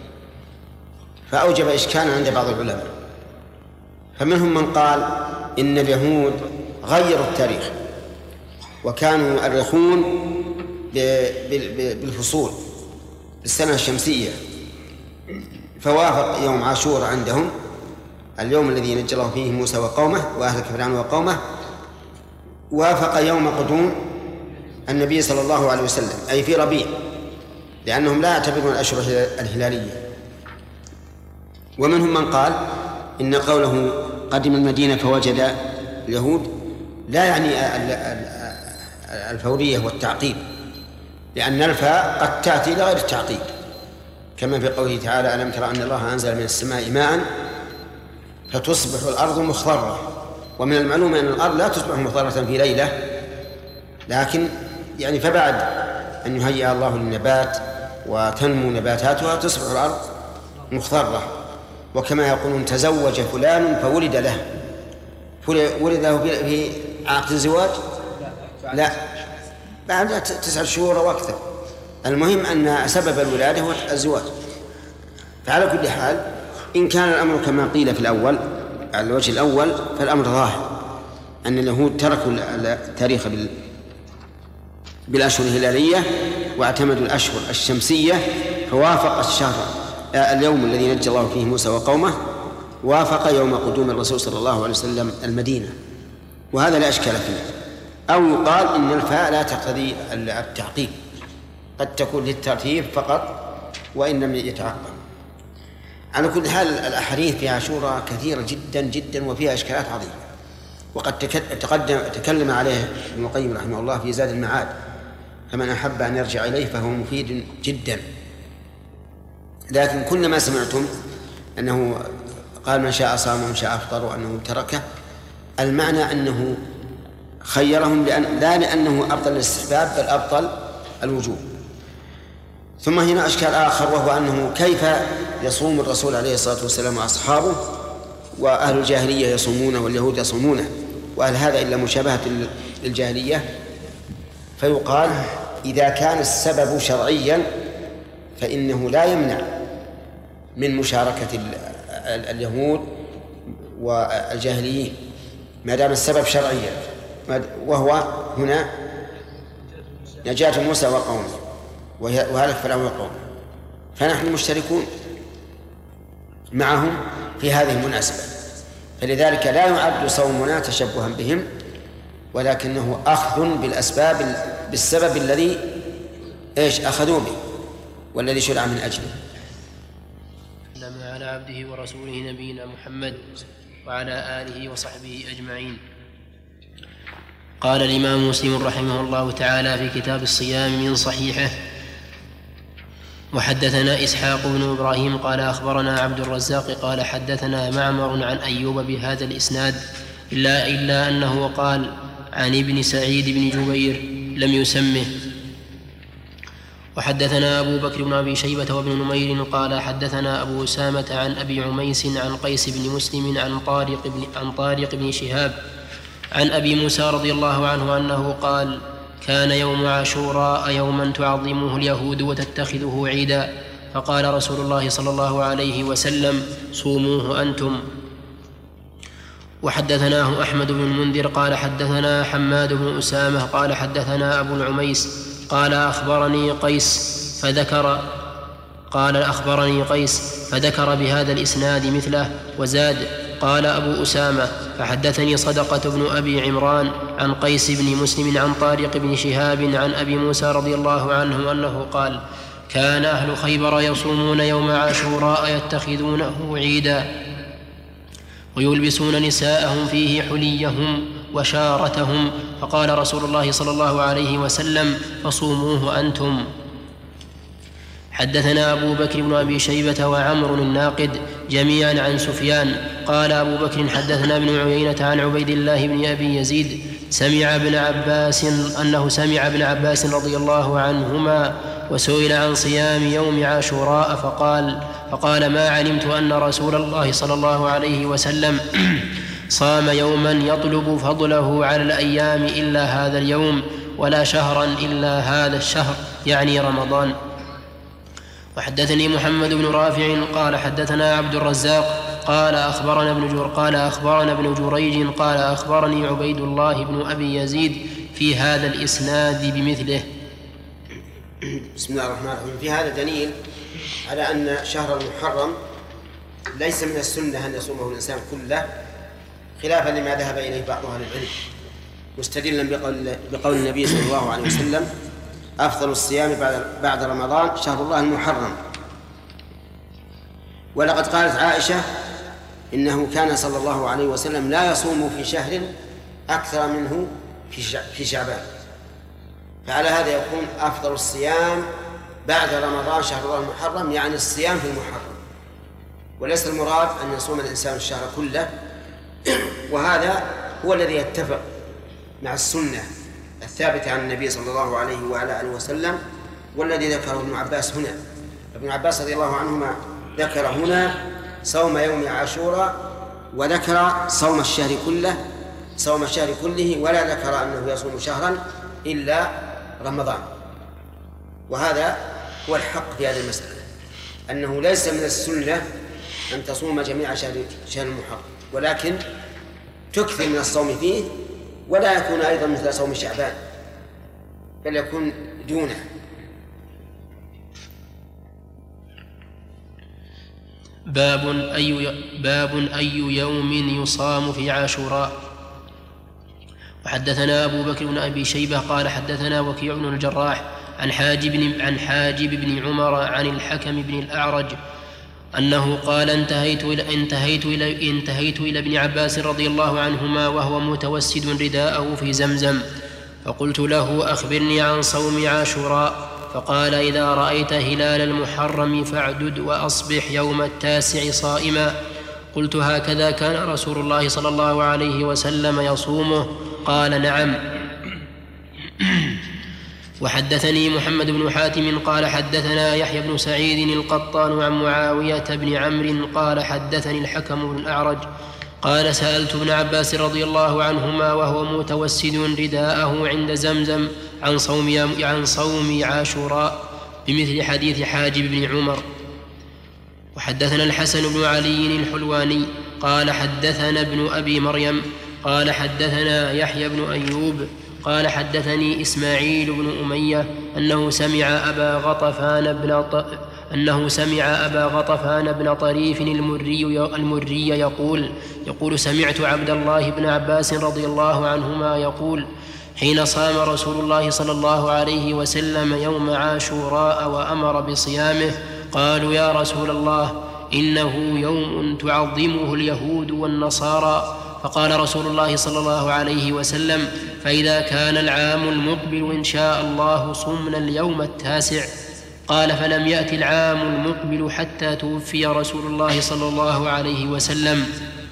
B: فأوجب إشكالا عند بعض العلماء. فمنهم من قال إن اليهود غيروا التاريخ وكانوا يؤرخون بالفصول بالسنة الشمسية، فوافق يوم عاشور عندهم اليوم الذي نجى الله فيه موسى وقومه وأهلك فرعون وقومه، وافق يوم قدوم النبي صلى الله عليه وسلم أي في ربيع، لأنهم لا يعتبرون الأشهر الهلالية. ومنهم من قال إن قوله قدم المدينة فوجد اليهود لا يعني الفورية والتعقيب، لأن الفاء قد تأتي لغير التعقيب، كما في قوله تعالى: ألم ترى أن الله أنزل من السماء ماء فتصبح الأرض مخضرة. ومن المعلوم أن الأرض لا تصبح مخضرة في ليلة، لكن يعني فبعد أن يهيئ الله للنبات وتنمو نباتاتها تصبح الأرض مخضرة. وكما يقولون: تزوج فلان فولد له، ولد له في عقد الزواج؟ لا، بعد تسعة شهور وأكثر المهم أن سبب الولادة هو الزواج. فعلى كل حال إن كان الأمر كما قيل في الأول على الوجه الأول فالأمر ظاهر أن اليهود تركوا التاريخ بالأشهر الهلالية واعتمدوا الأشهر الشمسية، فوافق الشهر اليوم الذي نجى الله فيه موسى وقومه وافق يوم قدوم الرسول صلى الله عليه وسلم المدينة، وهذا لا أشكال فيه. أو يقال إن الفاء لا تقتضي التعقيب، قد تكون للترتيب فقط وإن لم يتعقب. على كل حال الأحاديث في عاشوراء كثيرة جدا جدا وفيها إشكالات عظيمة، وقد تقدم تكلم عليه ابن القيم رحمه الله في زاد المعاد، فمن أحب أن يرجع إليه فهو مفيد جدا. لكن كل ما سمعتم أنه قال من شاء صام ومن شاء أفطر وأنه تركه، المعنى أنه خيرهم لأن لا لأنه أبطل الاستحباب بل أبطل الوجوب. ثم هنا أشكال آخر، وهو أنه كيف يصوم الرسول عليه الصلاة والسلام وأصحابه وأهل الجاهلية يصومونه واليهود يصومونه، وهل هذا إلا مشابهة للجاهلية؟ فيقال إذا كان السبب شرعيا فإنه لا يمنع من مشاركة اليهود والجاهليين ما دام السبب شرعيا، وهو هنا نجاة موسى وقومه وهلك فرعون وقومه، فنحن مشتركون معهم في هذه المناسبة، فلذلك لا يعد صومنا تشبها بهم، ولكنه أخذ بالأسباب بالسبب الذي إيش أخذوا به والذي شرع من أجله.
A: لما على عبده ورسوله نبينا محمد وعلى آله وصحبه أجمعين. قال الإمام مسلم رحمه الله تعالى في كتاب الصيام من صحيحه: وحدثنا إسحاق بن إبراهيم قال أخبرنا عبد الرزاق قال حدثنا معمر عن أيوب بهذا الإسناد إلا, إلا أنه قال عن ابن سعيد بن جبير لم يسمه. وحدثنا أبو بكر بن أبي شيبة وابن نمير قال حدثنا أبو أسامة عن أبي عميس عن قيس بن مسلم عن طارق بن, عن طارق بن شهاب عن أبي موسى رضي الله عنه أنه قال: كان يوم عاشوراء يوما تعظمه اليهود وتتخذه عيدا، فقال رسول الله صلى الله عليه وسلم: صوموه أنتم. وحدثناه أحمد بن المنذر قال حدثنا حماد بن أسامة قال حدثنا أبو العميس قال أخبرني قيس فذكر قال أخبرني قيس فذكر بهذا الإسناد مثله وزاد: قال أبو أسامة فحدثني صدقة بن أبي عمران عن قيس بن مسلم عن طارق بن شهاب عن أبي موسى رضي الله عنه أنه قال: كان أهل خيبر يصومون يوم عاشوراء يتخذونه عيدا ويلبسون نساءهم فيه حليهم وشارتهم، فقال رسول الله صلى الله عليه وسلم: فصوموه أنتم. حدثنا أبو بكر بن أبي شيبة وعمر الناقد جميعا عن سفيان قال أبو بكر حدثنا ابن عيينة عن عبيد الله بن أبي يزيد سمع ابن عباس أنه سمع ابن عباس رضي الله عنهما وسئل عن صيام يوم عاشوراء فقال فقال ما علمت أن رسول الله صلى الله عليه وسلم صام يوما يطلب فضله على الأيام إلا هذا اليوم ولا شهرا إلا هذا الشهر، يعني رمضان. وحدثني محمد بن رافع قال حدثنا عبد الرزاق قال أخبرنا ابن جر قال أخبرنا ابن جريج قال أخبرني عبيد الله بن أبي يزيد في هذا الإسناد بمثله.
B: بسم الله الرحمن الرحيم. في هذا دليل على أن شهر المحرم ليس من السنة أن يصومه الإنسان كله، خلافا لما ذهب إليه بعض أهل العلم، مستدلا بقول, بقول النبي صلى الله عليه وسلم: أفضل الصيام بعد, بعد رمضان شهر الله المحرم. ولقد قالت عائشة إنه كان صلى الله عليه وسلم لا يصوم في شهر أكثر منه في شعبان، فعلى هذا يكون أفضل الصيام بعد رمضان شهر الله المحرم، يعني الصيام في المحرم، وليس المراد أن يصوم الإنسان الشهر كله. وهذا هو الذي يتفق مع السنة الثابتة عن النبي صلى الله عليه وعلى آله وسلم، والذي ذكره ابن عباس هنا. ابن عباس رضي الله عنهما ذكر هنا صوم يوم عاشوراء وذكر صوم الشهر كله صوم الشهر كله ولا ذكر أنه يصوم شهرا إلا رمضان. وهذا هو الحق في هذه المسألة، أنه ليس من السنة أن تصوم جميع شهر شهر المحرم، ولكن تكثر من الصوم فيه، ولا يكون أيضا مثل صوم شعبان بل يكون دونه.
A: باب أي, باب أي يوم يصام في عاشوراء. وحدثنا أبو بكر بن أبي شيبة قال حدثنا وكيع بن الجراح عن حاجب عن حاجب بن عمر عن الحكم بن الأعرج أنه قال انتهيت إلى, انتهيت إلى, انتهيت إلى ابن عباس رضي الله عنهما وهو متوسد رداءه في زمزم، فقلت له أخبرني عن صوم عاشوراء، فقال إذا رأيت هلال المحرم فاعدد وأصبح يوم التاسع صائما. قلت هكذا كان رسول الله صلى الله عليه وسلم يصومه؟ قال نعم. وحدثني محمد بن حاتم قال حدثنا يحيى بن سعيد القطان عن معاوية بن عمرو قال حدثني الحكم بن الأعرج قال سألت ابن عباس رضي الله عنهما وهو متوسد رداءه عند زمزم عن صوم عن صوم عاشوراء بمثل حديث حاجب بن عمر. وحدثنا الحسن بن علي الحلواني قال حدثنا ابن أبي مريم قال حدثنا يحيى بن أيوب قال حدثني إسماعيل بن أمية أنه سمع أبا غطفان بن ط... أنه سمع أبا غطفان بن طريف المري المري يقول يقول سمعت عبد الله بن عباس رضي الله عنهما يقول حين صام رسول الله صلى الله عليه وسلم يوم عاشوراء وأمر بصيامه قالوا يا رسول الله إنه يوم تعظمه اليهود والنصارى، فقال رسول الله صلى الله عليه وسلم فإذا كان العام المقبل إن شاء الله صمنا اليوم التاسع. قال فلم يأت العام المقبل حتى توفي رسول الله صلى الله عليه وسلم.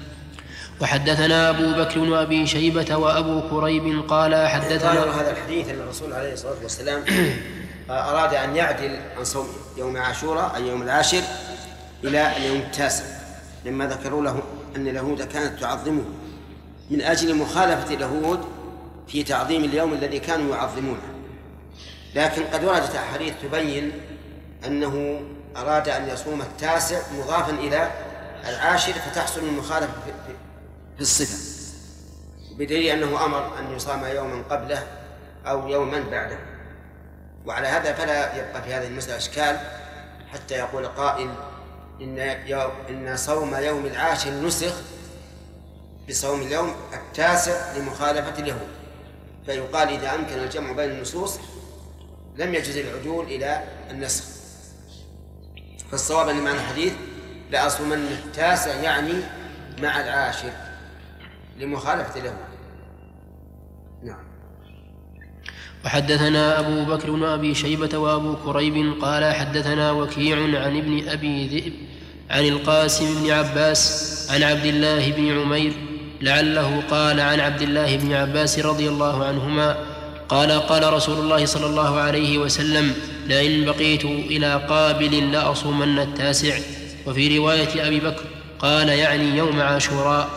A: وحدثنا أبو بكر بن أبي شيبة وأبو كريب قال حدثنا
B: هذا الحديث أن الرسول عليه الصلاة والسلام أراد أن يعدل عن صوم يوم عاشوراء أي يوم العاشر إلى اليوم التاسع، لما ذكروا له أن اليهود كانت تعظمه من أجل مخالفة اليهود في تعظيم اليوم الذي كانوا يعظمونه. لكن قد وردت أحاديث تبين أنه أراد أن يصوم التاسع مضافا إلى العاشر فتحصل المخالفة في الصفة، بدليل أنه أمر أن يصام يوما قبله أو يوما بعده. وعلى هذا فلا يبقى في هذه المسألة إشكال حتى يقول قائل إن, إن صوم يوم العاشر نسخ بصوم اليوم التاسع لمخالفة اليهود، فيقال إذا أمكن الجمع بين النصوص لم يجوز العدول إلى النسخ. فالصواب أن معنى الحديث لا أصومن التاسع يعني مع العاشر لمخالفة اليهود. نعم.
A: وحدثنا أبو بكر بن أبي شيبة وأبو كريب قال حدثنا وكيع عن ابن أبي ذئب عن القاسم بن عباس عن عبد الله بن عمير لعله قال عن عبد الله بن عباس رضي الله عنهما قال قال رسول الله صلى الله عليه وسلم لئن بقيت إلى قابل لأصومن التاسع. وفي رواية أبي بكر قال يعني يوم عاشوراء.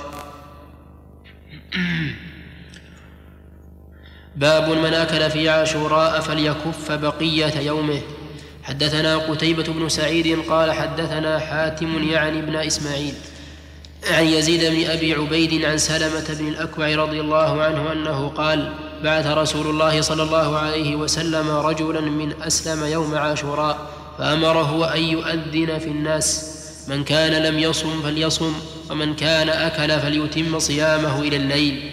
A: باب من أكل في عاشوراء فليكف بقية يومه. حدثنا قتيبة بن سعيد قال حدثنا حاتم يعني ابن إسماعيل عن يزيد بن أبي عبيد عن سلمة بن الأكوع رضي الله عنه أنه قال بعث رسول الله صلى الله عليه وسلم رجلا من أسلم يوم عاشوراء فأمره أن يؤذن في الناس من كان لم يصم فليصم ومن كان أكل فليتم صيامه إلى الليل.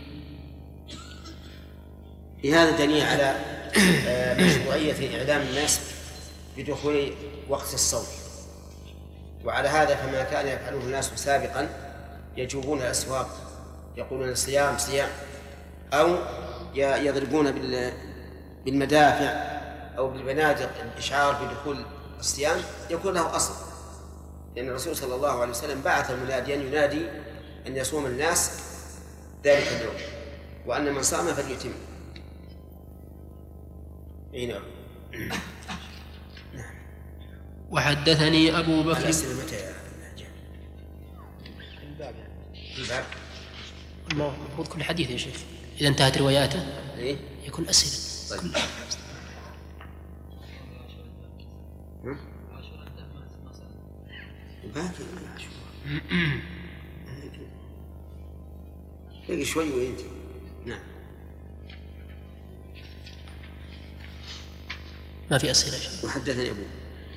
B: في هذا دليل على مشروعية إعلام الناس بدخول وقت الصوم، وعلى هذا فما كان يفعله الناس سابقا يجوبون الأسواق يقولون صيام صيام أو يضربون بالمدافع أو بالبنادق الإشعار بدخول الصيام يكون له أصل، لأن الرسول صلى الله عليه وسلم بعث مناديا ينادي أن يصوم الناس ذلك اليوم وأن من صام فليتم. أي نعم.
A: وحدثني أبو بكر
B: الأسئلة متى يا الباب الباب
A: المفروض كل حديث يا شيخ إذا انتهت رواياته
B: إيه؟
A: يكون أسئلة.
B: طيب. باقي باقي شوي وينتهي. نعم.
A: ما في أسئلة.
B: وحدثني أبو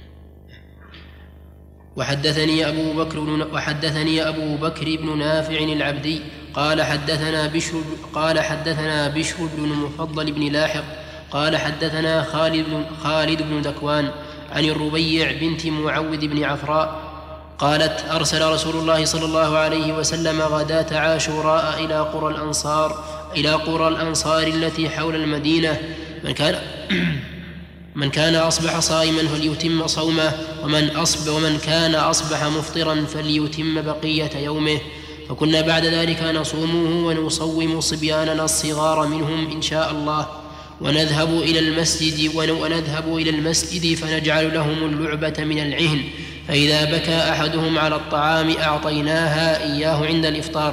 A: وحدثني أبو بكر بن وحدثني أبو بكر بن نافع العبدي قال حدثنا بشر قال حدثنا بشر بن المفضل بن لاحق قال حدثنا خالد بن خالد بن ذكوان عن الربيع بنت معوذ بن عفراء قالت أرسل رسول الله صلى الله عليه وسلم غداة عاشوراء إلى قرى الأنصار إلى قرى الأنصار التي حول المدينة من كان من كان أصبح صائما فليتم صومه ومن أصبح ومن كان أصبح مفطرا فليتم بقية يومه. فكنا بعد ذلك نصومه ونصوم صبياننا الصغار منهم إن شاء الله ونذهب إلى المسجد ونذهب إلى المسجد فنجعل لهم اللعبة من العهن فإذا بكى أحدهم على الطعام أعطيناها إياه عند الإفطار.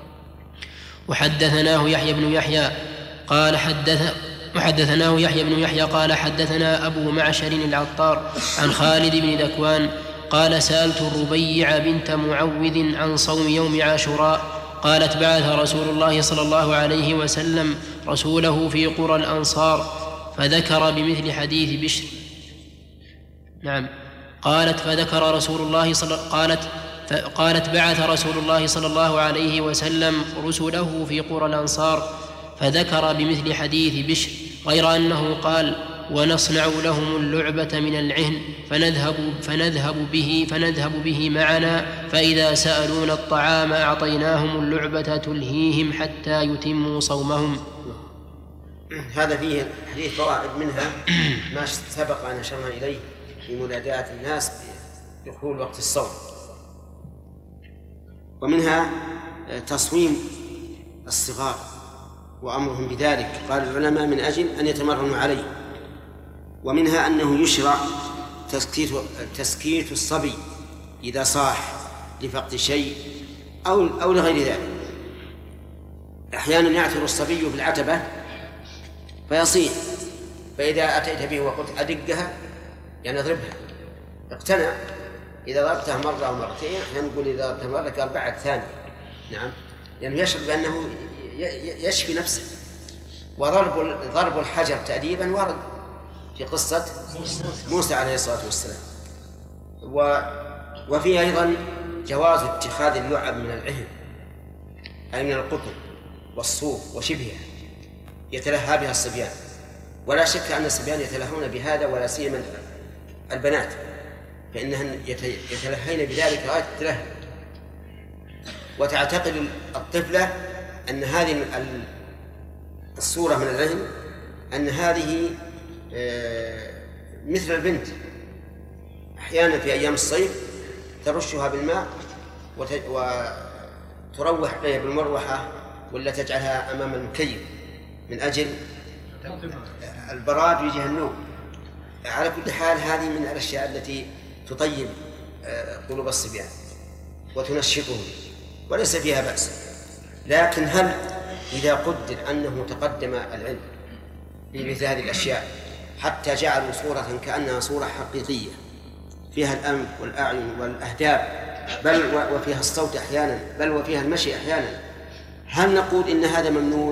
A: وحدثناه يحيى بن يحيى قال حدث وحدثناه يحيى بن يحيى قال حدثنا أبو معشر العطار عن خالد بن ذكوان قال سألت الربيع بنت معوذ عن صوم يوم عاشوراء قالت بعث رسول الله صلى الله عليه وسلم رسوله في قرى الأنصار فذكر بمثل حديث بشر. نعم. قالت فذكر رسول الله صلى قالت قالت بعث رسول الله صلى الله عليه وسلم رسله في قرى الأنصار فذكر بمثل حديث بشر غير أنه قال ونصنع لهم اللعبة من العهن فنذهب, فنذهب, به, فنذهب به معنا فإذا سألون الطعام أعطيناهم اللعبة تلهيهم حتى يتموا صومهم.
B: هذا فيه حديث فوائد منها ما سبق أن أشرنا إليه في منادات الناس بدخول وقت الصوم، ومنها تصويم الصغار وأمرهم بذلك قال العلماء من أجل أن يتمرنوا عليه. ومنها أنه يشرع تسكيت, تسكيت الصبي إذا صاح لفقد شيء أو, أو لغير ذلك. أحيانا يعثر الصبي بالعتبة فيصيح، فإذا أتيت به وقلت أدقها يعني أضربها اقتنع. إذا ضربتها مرة أو مرتين أحيانا نقول إذا ضربتها مرة قال بعد ثانية. نعم، لأنه يعني يشعر بأنه يشفي نفسه. وضرب ضرب الحجر تأديبا ورد في قصة موسى عليه الصلاة والسلام. وفي أيضا جواز اتخاذ اللعب من العهن أي من القطن والصوف وشبهها يتلهى بها الصبيان، ولا شك أن الصبيان يتلهون بهذا ولا سيما البنات فإنهن يتلهين بذلك غاية التلهي. وتعتقد الطفلة أن هذه الصورة من العهن أن هذه مثل البنت. أحيانا في أيام الصيف ترشها بالماء وتروح عليها بالمروحة ولا تجعلها أمام المكيف من أجل البراد وجه النوم. على كل حال هذه من الأشياء التي تطيب قلوب الصبيان وتنشطهم وليس فيها بأس. لكن هل إذا قدر أنه تقدم العلم بمثل هذه الأشياء حتى جعلوا صورة كأنها صورة حقيقية فيها الأنف والأعين والأهداب بل وفيها الصوت أحيانا بل وفيها المشي أحيانا، هل نقول إن هذا ممنوع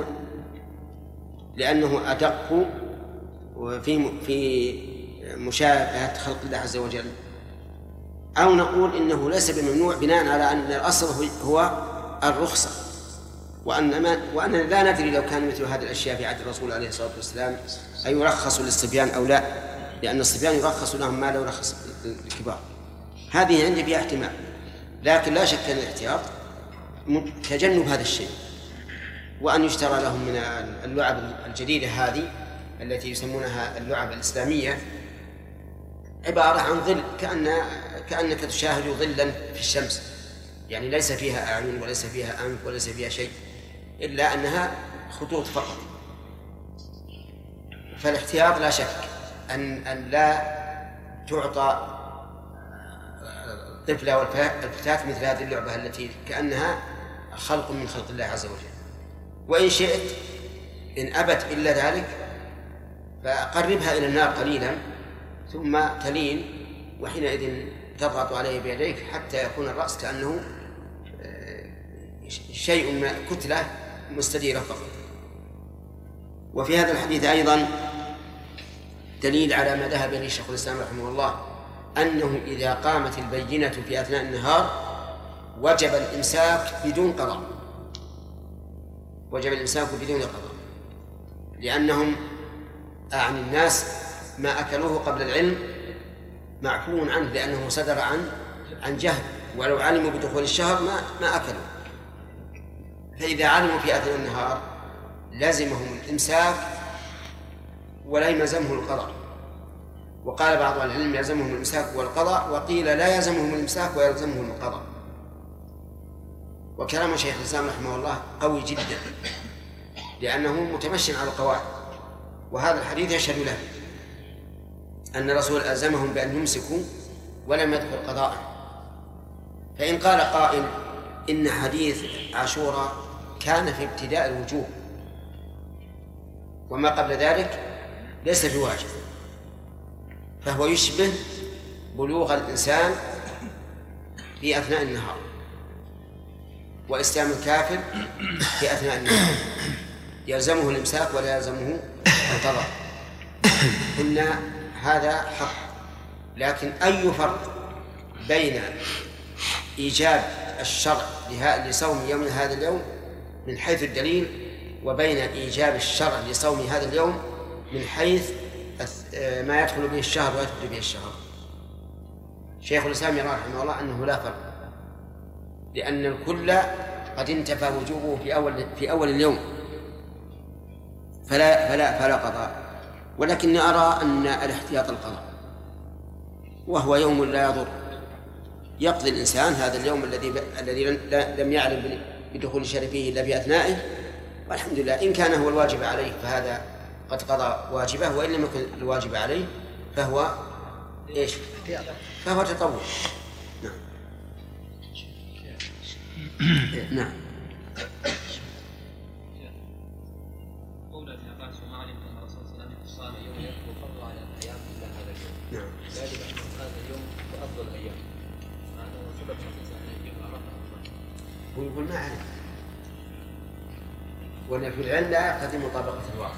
B: لأنه أدق في في مشاهدة خلق الله عز وجل، أو نقول إنه ليس بممنوع بناء على أن الأصل هو الرخصة وأن ما وأننا لا ندري لو كان مثل هذه الأشياء في عهد الرسول عليه الصلاة والسلام أي يرخص للصبيان أو لا، لأن الصبيان يرخص لهم ما لا يرخص للكبار. هذه عندي فيها احتمال، لكن لا شك أن الاحتياط تجنب هذا الشيء، وأن يشترى لهم من اللعب الجديدة هذه التي يسمونها اللعب الإسلامية عبارة عن ظل كأن كأنك تشاهد ظلا في الشمس، يعني ليس فيها أعين وليس فيها أنف وليس فيها شيء إلا أنها خطوط فقط. فالاحتياط لا شك أن, أن لا تعطى الطفلة والفتاة مثل هذه اللعبة التي كأنها خلق من خلق الله عز وجل. وإن شئت إن أبت إلا ذلك فقربها إلى النار قليلا ثم تلين وحينئذ تضغط عليه بيديك حتى يكون الرأس كأنه شيء من كتلة مستديرة فقط. وفي هذا الحديث أيضا دليل على ما ذهب إليه شيخ الإسلام رحمه الله، أنه إذا قامت البينة في أثناء النهار وجب الإمساك بدون قضاء، وجب الإمساك بدون قضاء، لأنهم عن الناس ما أكلوه قبل العلم معفو عنه، لأنه صدر عن عن جهل، ولو علموا بدخول الشهر ما ما أكلوا. فإذا علموا في أثناء النهار لازمهم الإمساك ولا يلزمهم القضاء. وقال بعض العلم يلزمهم الإمساك والقضاء، وقيل لا يلزمهم الإمساك ويلزمهم القضاء. وكلام شيخ الإسلام رحمه الله قوي جدا، لأنه متمشي على القواعد، وهذا الحديث يشهد له أن الرسول ألزمهم بأن يمسكوا ولم يدخل قضاء. فإن قال قائل إن حديث عاشوراء كان في ابتداء الوجوب وما قبل ذلك ليس بواجب، فهو يشبه بلوغ الإنسان في أثناء النهار وإسلام الكافر في أثناء النهار، يلزمه الإمساك ولا يلزمه القضاء. قلنا هذا حق، لكن أي فرق بين إيجاب الشرع لصوم يوم هذا اليوم من حيث الدليل وبين إيجاب الشرع لصوم هذا اليوم من حيث ما يدخل به الشهر ويدخل به الشهر؟ شيخ الإسلام يرى رحمه الله أنه لا فرق، لأن الكل قد انتفى وجوبه في أول في أول اليوم، فلا فلا فلا قضاء. ولكني أرى أن الاحتياط القضاء، وهو يوم لا يضر، يقضي الإنسان هذا اليوم الذي الذي لم يعلم بدخول شرفه إلا في أثنائه، والحمد لله. إن كان هو الواجب عليه فهذا قد قضى واجبه، وإن لم يكن الواجب عليه فهو إيش؟ فهو تطوع. نعم. نعم. نعم.
E: ذلك أن هذا اليوم أفضل الأيام، مع أنه سبب خصيصا أن يجب عرفة.
B: ويقول ما عليه، وأن في العلم لا يقتضي مطابقة الواقع.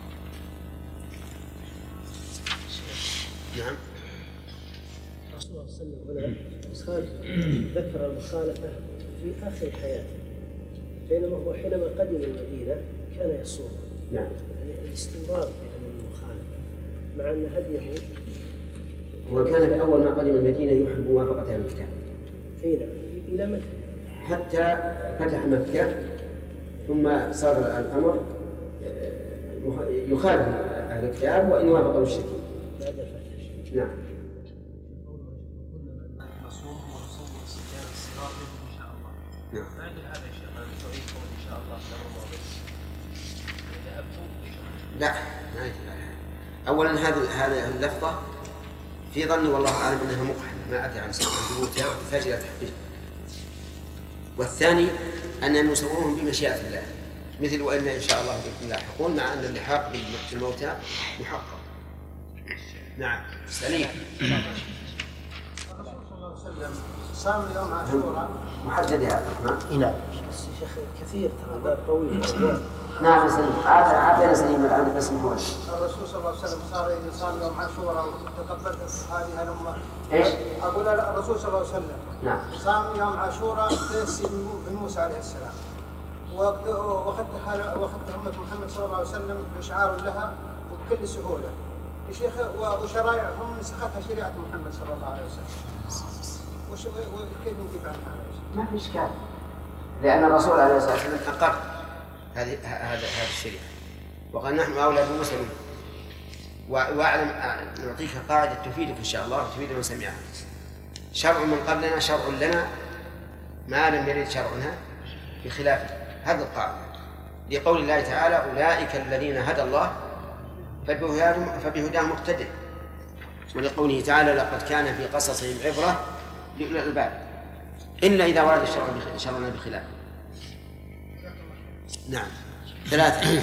B: نعم.
F: الرسول صلى الله عليه وسلم ذكر المخالفة في آخر حياته، بينما هو حينما قدم المدينة كان يصوم.
B: نعم.
F: يعني الاستمرار في المخالفة، مع أن هديه
B: وكان في أول ما قدم المدينة يحب موافقة أهل الكتاب.
F: أي نعم، إلى متى؟
B: حتى فتح مكة، ثم صار الأمر يخالف أهل الكتاب وإن وافقوا المشركين.
F: بعد الفتح.
B: نعم.
E: نصوم ونصوم واستجابة الصراط إن شاء الله.
B: نعم.
E: بعد هذا يا شيخ أنا نستوعبكم إن شاء الله في رمضان بس. إذا أبتوا
B: لا، أولا هذه هذه اللفظة في ظني والله أعلم أنها مقحمة، ما أتى عن ثبوتها وتحتاج إلى تحقيق. والثاني أن نصورهم بمشيئة الله، مثل وإن إن شاء الله بإذن الله حقول، مع أن اللحاق بالموتى محقق. نعم. سليم.
D: الرسول صلى الله عليه وسلم صام يوم عاشوراء
B: محدد يا عبد الرحمن. نعم.
F: شيخ كثير ترى باب طويل.
B: نعم سليم. عاد عاد سليم الآن بس هو.
D: الرسول صلى الله عليه وسلم صار صام يوم عاشوراء وتقبلت هذه الأمة.
B: إيش؟
D: أقول الرسول صلى الله عليه وسلم
B: نعم.
D: صام يوم عاشوراء تأسي من موسى عليه السلام، وأخذت وأخذت أمة محمد صلى الله عليه وسلم بشعار لها وبكل سهولة يا شيخ، وشرائعهم نسختها شريعة محمد صلى الله عليه وسلم. وكيف نجيب عنها؟
B: ما في إشكال، لأن الرسول عليه الصلاة والسلام أقر هذه هذا هذا الشريعة، وقال نحن أولى بموسى منه. وأعلم نعطيك قاعدة تفيدك إن شاء الله وتفيد من سمعها. شرع من قبلنا شرع لنا ما لم يرد شرعنا بخلافه، هذا القاعدة لقول الله تعالى أولئك الذين هدى الله فبهداه مقتدر، ولقوله تعالى لقد كان في قصصهم عبرة لأولي الألباب إلا إذا ورد الشرع شرعنا بخلافه. نعم. ثلاثة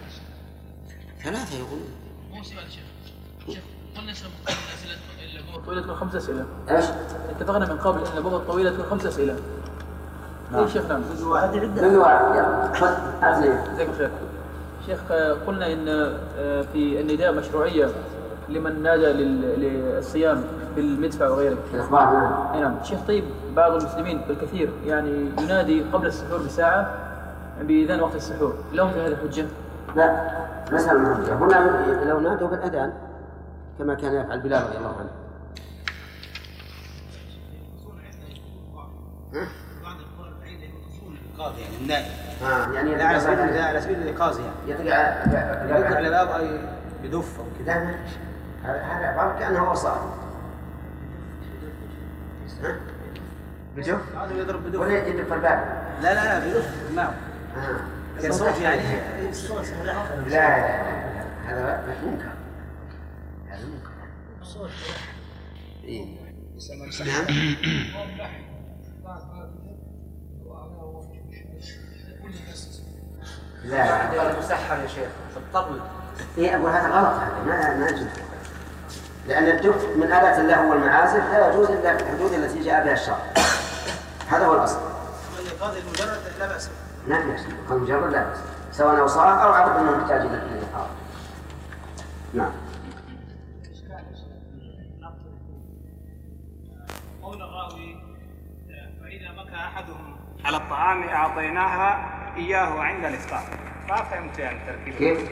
B: ثلاثة يقولون
A: مو سؤال شيخ. شيخ قلنا سبق الأسئلة اللي هو
G: الطويلة تكون خمس أسئلة.
B: ايش؟
G: اتفقنا من قبل أن الباب الطويلة تكون خمس أسئلة. نعم. شيخ نعم.
B: من واحد يلا خذ أسئلة.
G: جزاك الله خير. شيخ قلنا إن في النداء مشروعية لمن نادى للصيام بالمدفع وغيره.
B: الإخبار نعم.
G: نعم. شيخ طيب بعض المسلمين بالكثير يعني ينادي قبل السحور بساعة بإذان وقت السحور، لهم في هذا حجة؟
B: لا ليس لهم حجة. هنا لو نادوا بالأذان كما كان يفعل بلال رضي الله عنه.
H: القاضي يعني النائب.
B: اه يعني
H: لا على سبيل على سبيل الإيقاظ يعني. يدق على الباب أو يدف أو كذا.
B: هذا عبارة كأنه هو صاحب. ها؟ بدف؟
H: هذا يضرب بدف.
B: ولا يدف الباب؟
H: لا لا لا بدف نعم.
B: آه.
H: كصوت يعني.
B: لا لا هذا منكر. هذا منكر.
F: صوت.
B: إيه. نعم. لا
H: لا مسحر يا شيخ في الطبل.
B: إيه أقول هذا غلط، هذا ما ما يجوز. لأن الدف من آلات اللهو والمعازف لا يجوز إلا في الحدود التي جاء بها الشرع. هذا هو الأصل.
H: الإيقاظ المجرد لا بأس.
B: نعم يا شيخ، المجرد لا بأس، سواء أوصاف أو عرض أنه محتاج إلى الإيقاظ. نعم.
I: قول الراوي فإذا بكى أحدهم على الطعام أعطيناها إياه عند الإفطار، ما فهمت يعني التركيب.
B: كيف؟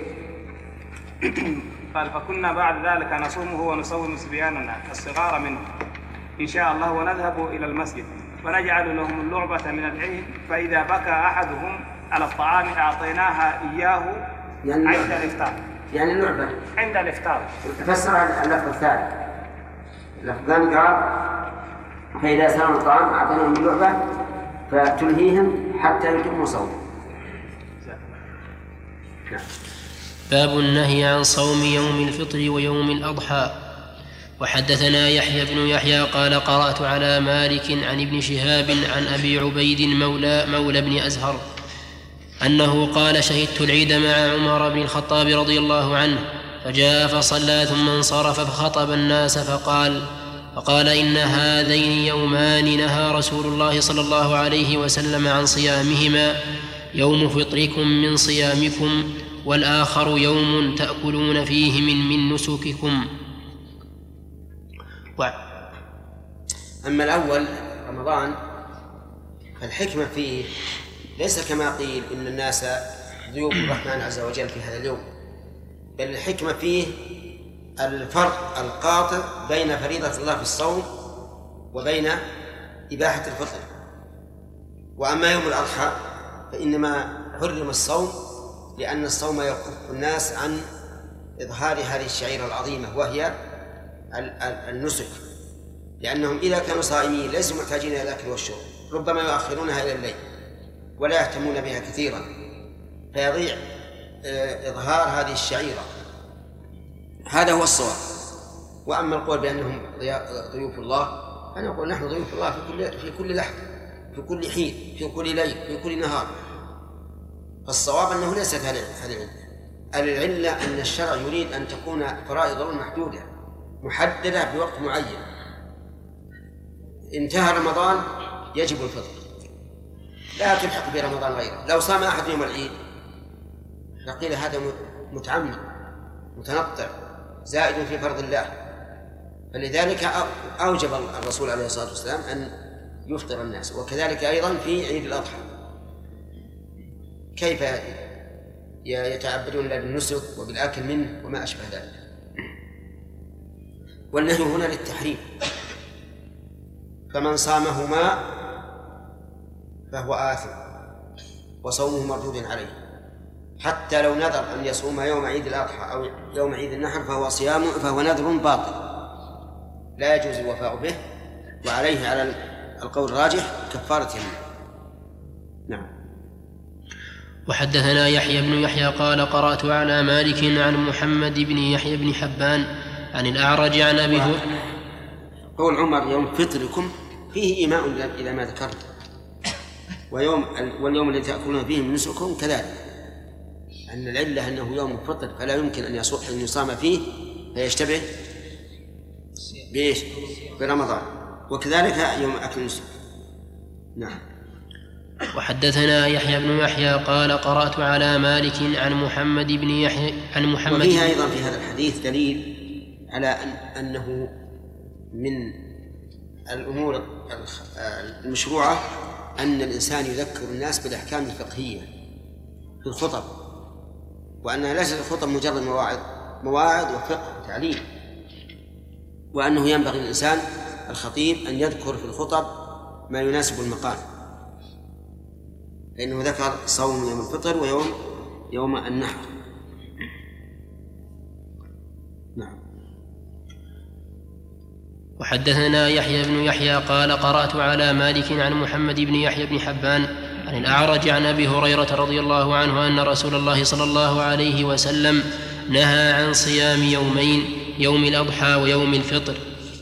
I: قال فكنا بعد ذلك نصومه ونصوم صبياننا الصغار منه إن شاء الله ونذهب إلى المسجد ونجعل لهم اللعبة من العيد، فإذا بكى أحدهم على الطعام أعطيناها إياه
B: يعني
I: عند الإفطار.
B: يعني اللعبة
I: عند الإفطار.
B: فسر اللفظ الثالث. اللفظان قال فإذا سلموا الطعام أعطيناهم اللعبة فتلهيهم حتى يتموا صوم.
A: باب النهي عن صوم يوم الفطر ويوم الأضحى. وحدثنا يحيى بن يحيى قال قرأت على مالك عن ابن شهاب عن أبي عبيد مولى, مولى بن أزهر أنه قال شهدت العيد مع عمر بن الخطاب رضي الله عنه فجاء فصلى ثم انصرف فخطب الناس فقال فقال إن هذين يومان نهى رسول الله صلى الله عليه وسلم عن صيامهما، يوم فطركم من صيامكم والآخر يوم تأكلون فيه من من نسككم. و...
B: أما الأول رمضان فالحكمة فيه ليس كما قيل إن الناس ضيوف الرحمن عز وجل في هذا اليوم، بل الحكمة فيه الفرق القاطع بين فريضة الله في الصوم وبين إباحة الفطر. وأما يوم الأضحى فإنما حرم الصوم لأن الصوم يكف الناس عن إظهار هذه الشعيرة العظيمة وهي النسك، لأنهم إذا كانوا صائمين ليسوا محتاجين إلى الأكل والشرب، ربما يؤخرونها إلى الليل ولا يهتمون بها كثيرا فيضيع إظهار هذه الشعيرة. هذا هو الصواب. وأما القول بأنهم ضيوف الله فأنا أقول نحن ضيوف الله في كل في كل لحظة، في كل حين، في كل ليل، في كل نهار. فالصواب أنه ليست هذه العلة. العلة أن الشرع يريد أن تكون فرائض محدودة محددة بوقت معين. انتهى رمضان يجب الفطر، لا تلحق برمضان غيره. لو صام أحد يوم العيد لقيل هذا متعمد متنطع زائد في فرض الله، فلذلك أوجب الرسول عليه الصلاة والسلام أن يفطر الناس. وكذلك أيضا في عيد الأضحى كيف يتعبدون بالنسك وبالأكل منه وما أشبه ذلك. والنهي هنا للتحريم، فمن صامهما فهو آثم وصومه مردود عليه، حتى لو نذر أن يصوم يوم عيد الأضحى أو يوم عيد النحر فهو صيام فهو نذر باطل لا يجوز الوفاء به، وعليه على القول الراجح كفارة يمين. نعم.
A: وحدثنا يحيى بن يحيى قال قرأت على مالك عن محمد بن يحيى بن حبان عن الأعرج عن أبي هريرة.
B: قول عمر يوم فطركم فيه إيماء إلى ما ذكرت، ويوم واليوم الذي تأكلون فيه من نسككم كذلك، أن العلة أنه يوم الفطر فلا يمكن أن يصام فيه فيشتبه بإيش؟ في رمضان، وكذلك يوم أكل النسك. نعم.
A: وحدثنا يحيى بن يحيى قال قرأت على مالك عن محمد بن يحيى عن محمد.
B: وفيها أيضا في هذا الحديث دليل على أن أنه من الأمور المشروعة أن الإنسان يذكر الناس بالأحكام الفقهية في الخطب، وأنها ليست الخطب مجرد مواعظ مواعظ وفقه وتعليم، وأنه ينبغي للإنسان الخطيب أن يذكر في الخطب ما يناسب المقام، فإنه ذكر صوم يوم الفطر ويوم يوم النحر. نعم.
A: وحدثنا يحيى بن يحيى قال قرأت على مالك عن محمد بن يحيى بن حبان عن الأعرج عن أبي هريرة رضي الله عنه أن رسول الله صلى الله عليه وسلم نهى عن صيام يومين، يوم الأضحى ويوم الفطر.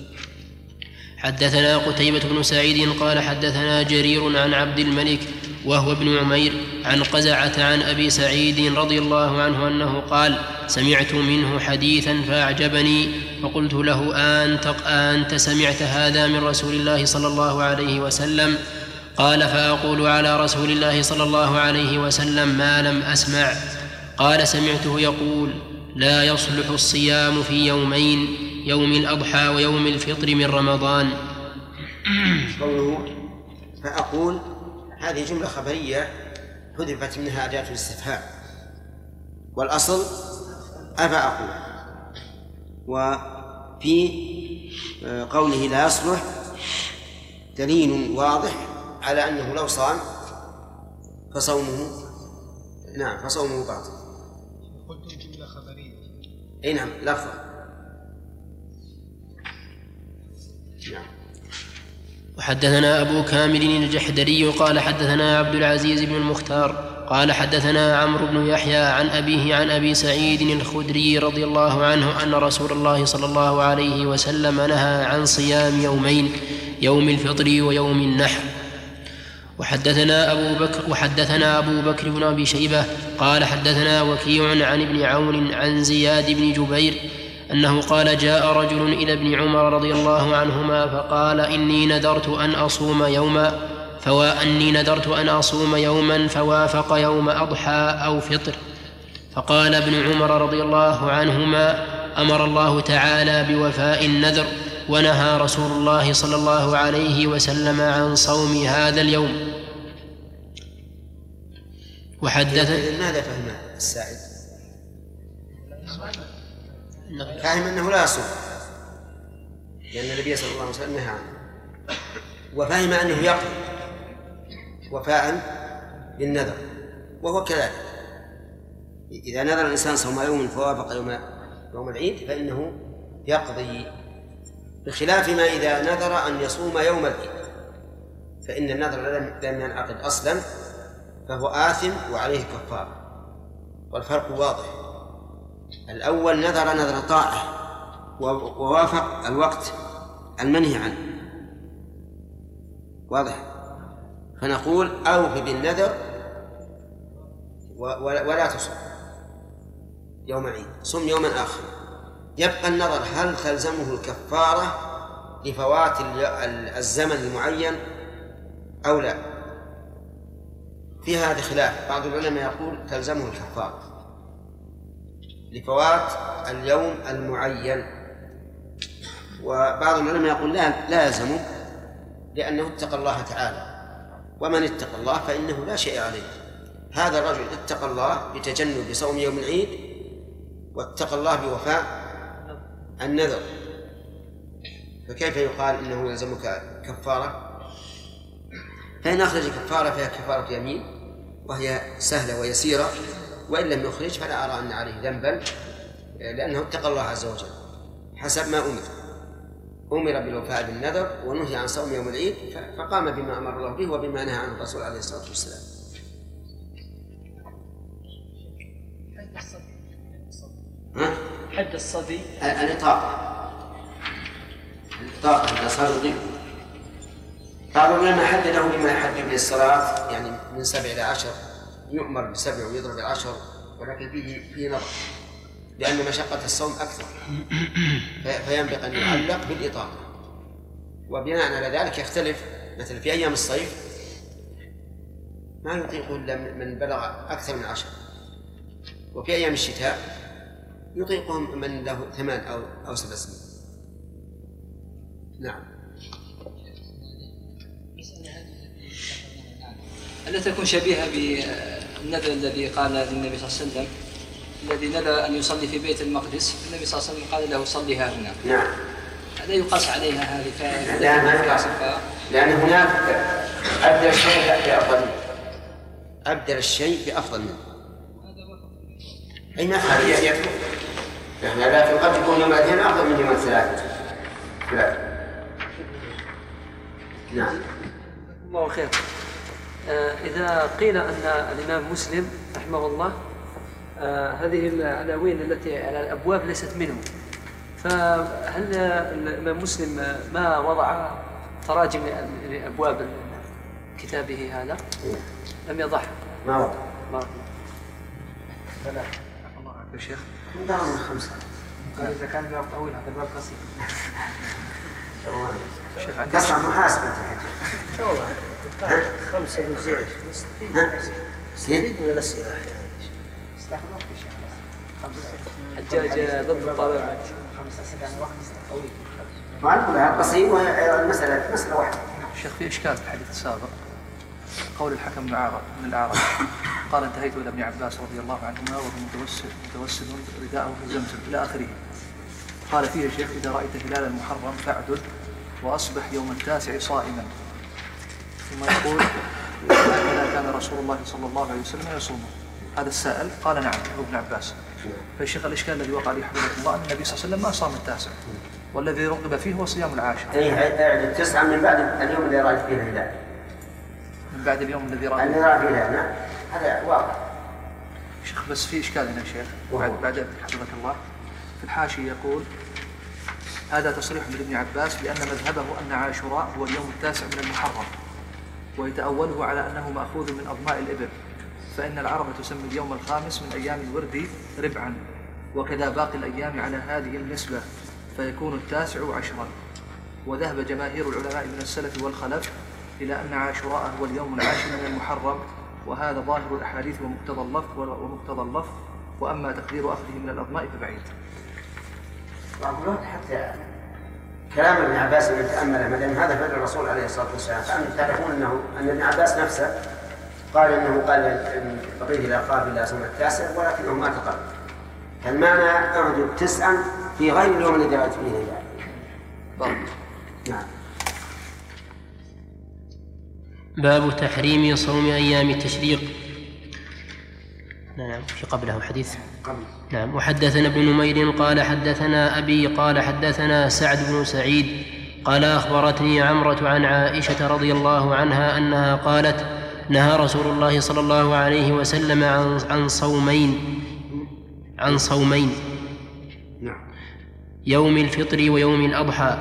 A: حدثنا قتيبة بن سعيد قال حدثنا جرير عن عبد الملك وهو ابن عمير عن قزعة عن أبي سعيد رضي الله عنه أنه قال سمعت منه حديثا فأعجبني فقلت له أنت, أنت سمعت هذا من رسول الله صلى الله عليه وسلم؟ قال فأقول على رسول الله صلى الله عليه وسلم ما لم أسمع. قال سمعته يقول لا يصلح الصيام في يومين، يوم الأضحى ويوم الفطر من رمضان.
B: قوله فأقول هذه جملة خبرية حذفت منها أداة الاستفهام، والأصل أفأقول. وفي قوله لا يصلح دليل واضح على أنه لو صام فصومه نعم فصومه باطل.
D: قلت جملة خبرية.
B: أي نعم لفظة. نعم.
A: وحدثنا أبو كامل الجحدري قال حدثنا عبد العزيز بن المختار قال حدثنا عمرو بن يحيى عن أبيه عن أبي سعيد الخدري رضي الله عنه أن رسول الله صلى الله عليه وسلم نهى عن صيام يومين، يوم الفطر ويوم النحر. وحدثنا أبو بكر وحدثنا أبو بكر بن أبي شيبة قال حدثنا وكيع عن ابن عون عن زياد بن جبير أنه قال جاء رجل إلى ابن عمر رضي الله عنهما فقال إني نذرت أن أصوم يوما فوا أني نذرت أن أصوم يوما فوافق يوم أضحى أو فطر. فقال ابن عمر رضي الله عنهما أمر الله تعالى بوفاء النذر ونهى رسول الله صلى الله عليه وسلم عن صوم هذا اليوم. وحدث
B: ماذا فهم السائل؟ فهم أنه لا يصوم لأن النبي صلى الله عليه وسلم نهى عنه، وفهم أنه يقضي وفاء بالنذر، وهو كذلك إذا نذر الإنسان صوم يوم فوافق يوم يوم العيد فإنه يقضي، بخلاف ما إذا نذر أن يصوم يوم العيد فإن النذر لم ينعقد أصلا فهو آثم وعليه كفارة، والفرق واضح. الأول نذر نذر طاعة ووافق الوقت المنهي عنه، واضح، فنقول أوف بالنذر ولا تصم يوم العيد، صم يوما آخر. يبقى النظر هل تلزمه الكفارة لفوات الزمن المعين أو لا؟ في هذا خلاف، بعض العلماء يقول تلزمه الكفارة لفوات اليوم المعين، وبعض العلماء يقول لا لا يلزمه لأنه اتقى الله تعالى، ومن اتقى الله فإنه لا شيء عليه. هذا الرجل اتقى الله بتجنب صوم يوم العيد واتقى الله بوفاء النذر، فكيف يقال إنه يلزمك كفارة؟ فإن أخرج كفارة فهي كفارة يمين وهي سهلة ويسيرة، وإن لم يخرج فلا أرى أن عليه ذنبا لأنه اتقى الله عز وجل حسب ما أمر أمر بالوفاء بالنذر ونهي عن صوم يوم العيد فقام بما أمر الله به وبما نهى عنه الرسول عليه الصلاة والسلام.
G: حد الصبي
B: الإطاقة الإطاقة الأصابع. بعض العلماء حدده بما يحدد من الصلاة، يعني من سبع إلى عشر يؤمر بسبع ويضرب العشر، ولكن فيه فيه نظر لأن مشقة الصوم أكثر فينبغي أن يعلق بالإطاقة. وبناء على ذلك يختلف. مثلا في أيام الصيف ما يطيق إلا من بلغ أكثر من عشر، وفي أيام الشتاء يطيقهم من له ثمان أو أو سبع سنين. نعم.
J: ألا تكون شبيهة بالندى الذي قال للنبي صلى الله عليه وسلم الذي ندى أن يصلي في بيت المقدس، النبي صلى الله عليه وسلم قال له صلي ها هنا.
B: نعم.
J: هذا يقاس عليها هذه.
B: لا ما يقاس، لأن هناك أبدل الشيء بأفضل منه. أبدل الشيء بأفضل منه. أي ما هذه يكفي. لكن قد يكون يوم الاثنين أفضل من يوم الثلاث. لا. نعم.
J: الله خير. آه إذا قيل أن الإمام مسلم رحمه الله آه هذه العناوين التي على الأبواب ليست منه، فهل الإمام مسلم ما وضع تراجم لأبواب كتابه هذا؟ لم يضع.
B: ما وضع.
J: ما وضع. لا. الله أكبر شيخ.
B: نظام خمسة.
J: إذا كان الباب طويل هذا الباب قصير.
B: شيخ عندك قصة محاسبة.
F: خمسة من زيت.
B: زيت
F: من الأسئلة.
J: حجاج ضد الطلبة.
B: ما نقولها قصير وهي المسألة مسألة واحدة.
G: الشيخ في إشكال في الحديث السابق قول الحكم بن الأعرج قال انتهيت إلى ابن عباس رضي الله عنهما وهو متوسل متوسل رداءه في زمزم إلى آخره. قال فيه الشيخ إذا رأيت هلال المحرم فاعدل وأصبح يوم التاسع صائما. ثم يقول هكذا كان رسول الله صلى الله عليه وسلم يصومه. هذا السائل قال نعم هو ابن عباس. فالشيخ الإشكال الذي وقع لي حفظه الله أن النبي صلى الله عليه وسلم ما صام التاسع والذي رغب فيه هو صيام العاشر.
B: أي التسعة من بعد اليوم الذي رأيت فيه الهلال.
G: من بعد اليوم الذي رأيت
B: فيه الهلال. نعم هذا واضح.
G: شيخ بس في إشكال هنا شيخ بعد بعد حفظك الله. في الحاشي يقول هذا تصريح من ابن عباس لأن مذهبه أن عاشوراء هو اليوم التاسع من المحرم، ويتأوله على أنه مأخوذ من أضماء الإبل، فإن العرب تسمي اليوم الخامس من أيام الورد ربعا، وكذا باقي الأيام على هذه النسبة فيكون التاسع عشرا. وذهب جماهير العلماء من السلف والخلف إلى أن عاشوراء هو اليوم العاشر من المحرم، وهذا ظاهر الأحاديث ومقتضى اللفظ ومقتضى اللفظ، وأما تقدير أخذه من الأضماء فبعيد.
B: وأقولون حتى كلام ابن عباس اللي تأمله لأن هذا فعل الرسول عليه الصلاة والسلام، فأنتم تعرفون أنه أن ابن عباس نفسه قال إنه قال بقيت إلى قابل إلى صوم التاسع ولكنه ما تقبل. فالمعنى أعدد تسعا في غير اليوم الذي رأيت فيه الهلال. نعم.
A: باب تحريم صوم أيام التشريق. نعم في قبله حديث
B: قبل.
A: نعم. وحدثنا ابن نمير قال حدثنا أبي قال حدثنا سعد بن سعيد قال أخبرتني عمرة عن عائشة رضي الله عنها أنها قالت نهى رسول الله صلى الله عليه وسلم عن عن صومين عن صومين
B: نعم.
A: يوم الفطر ويوم الأضحى.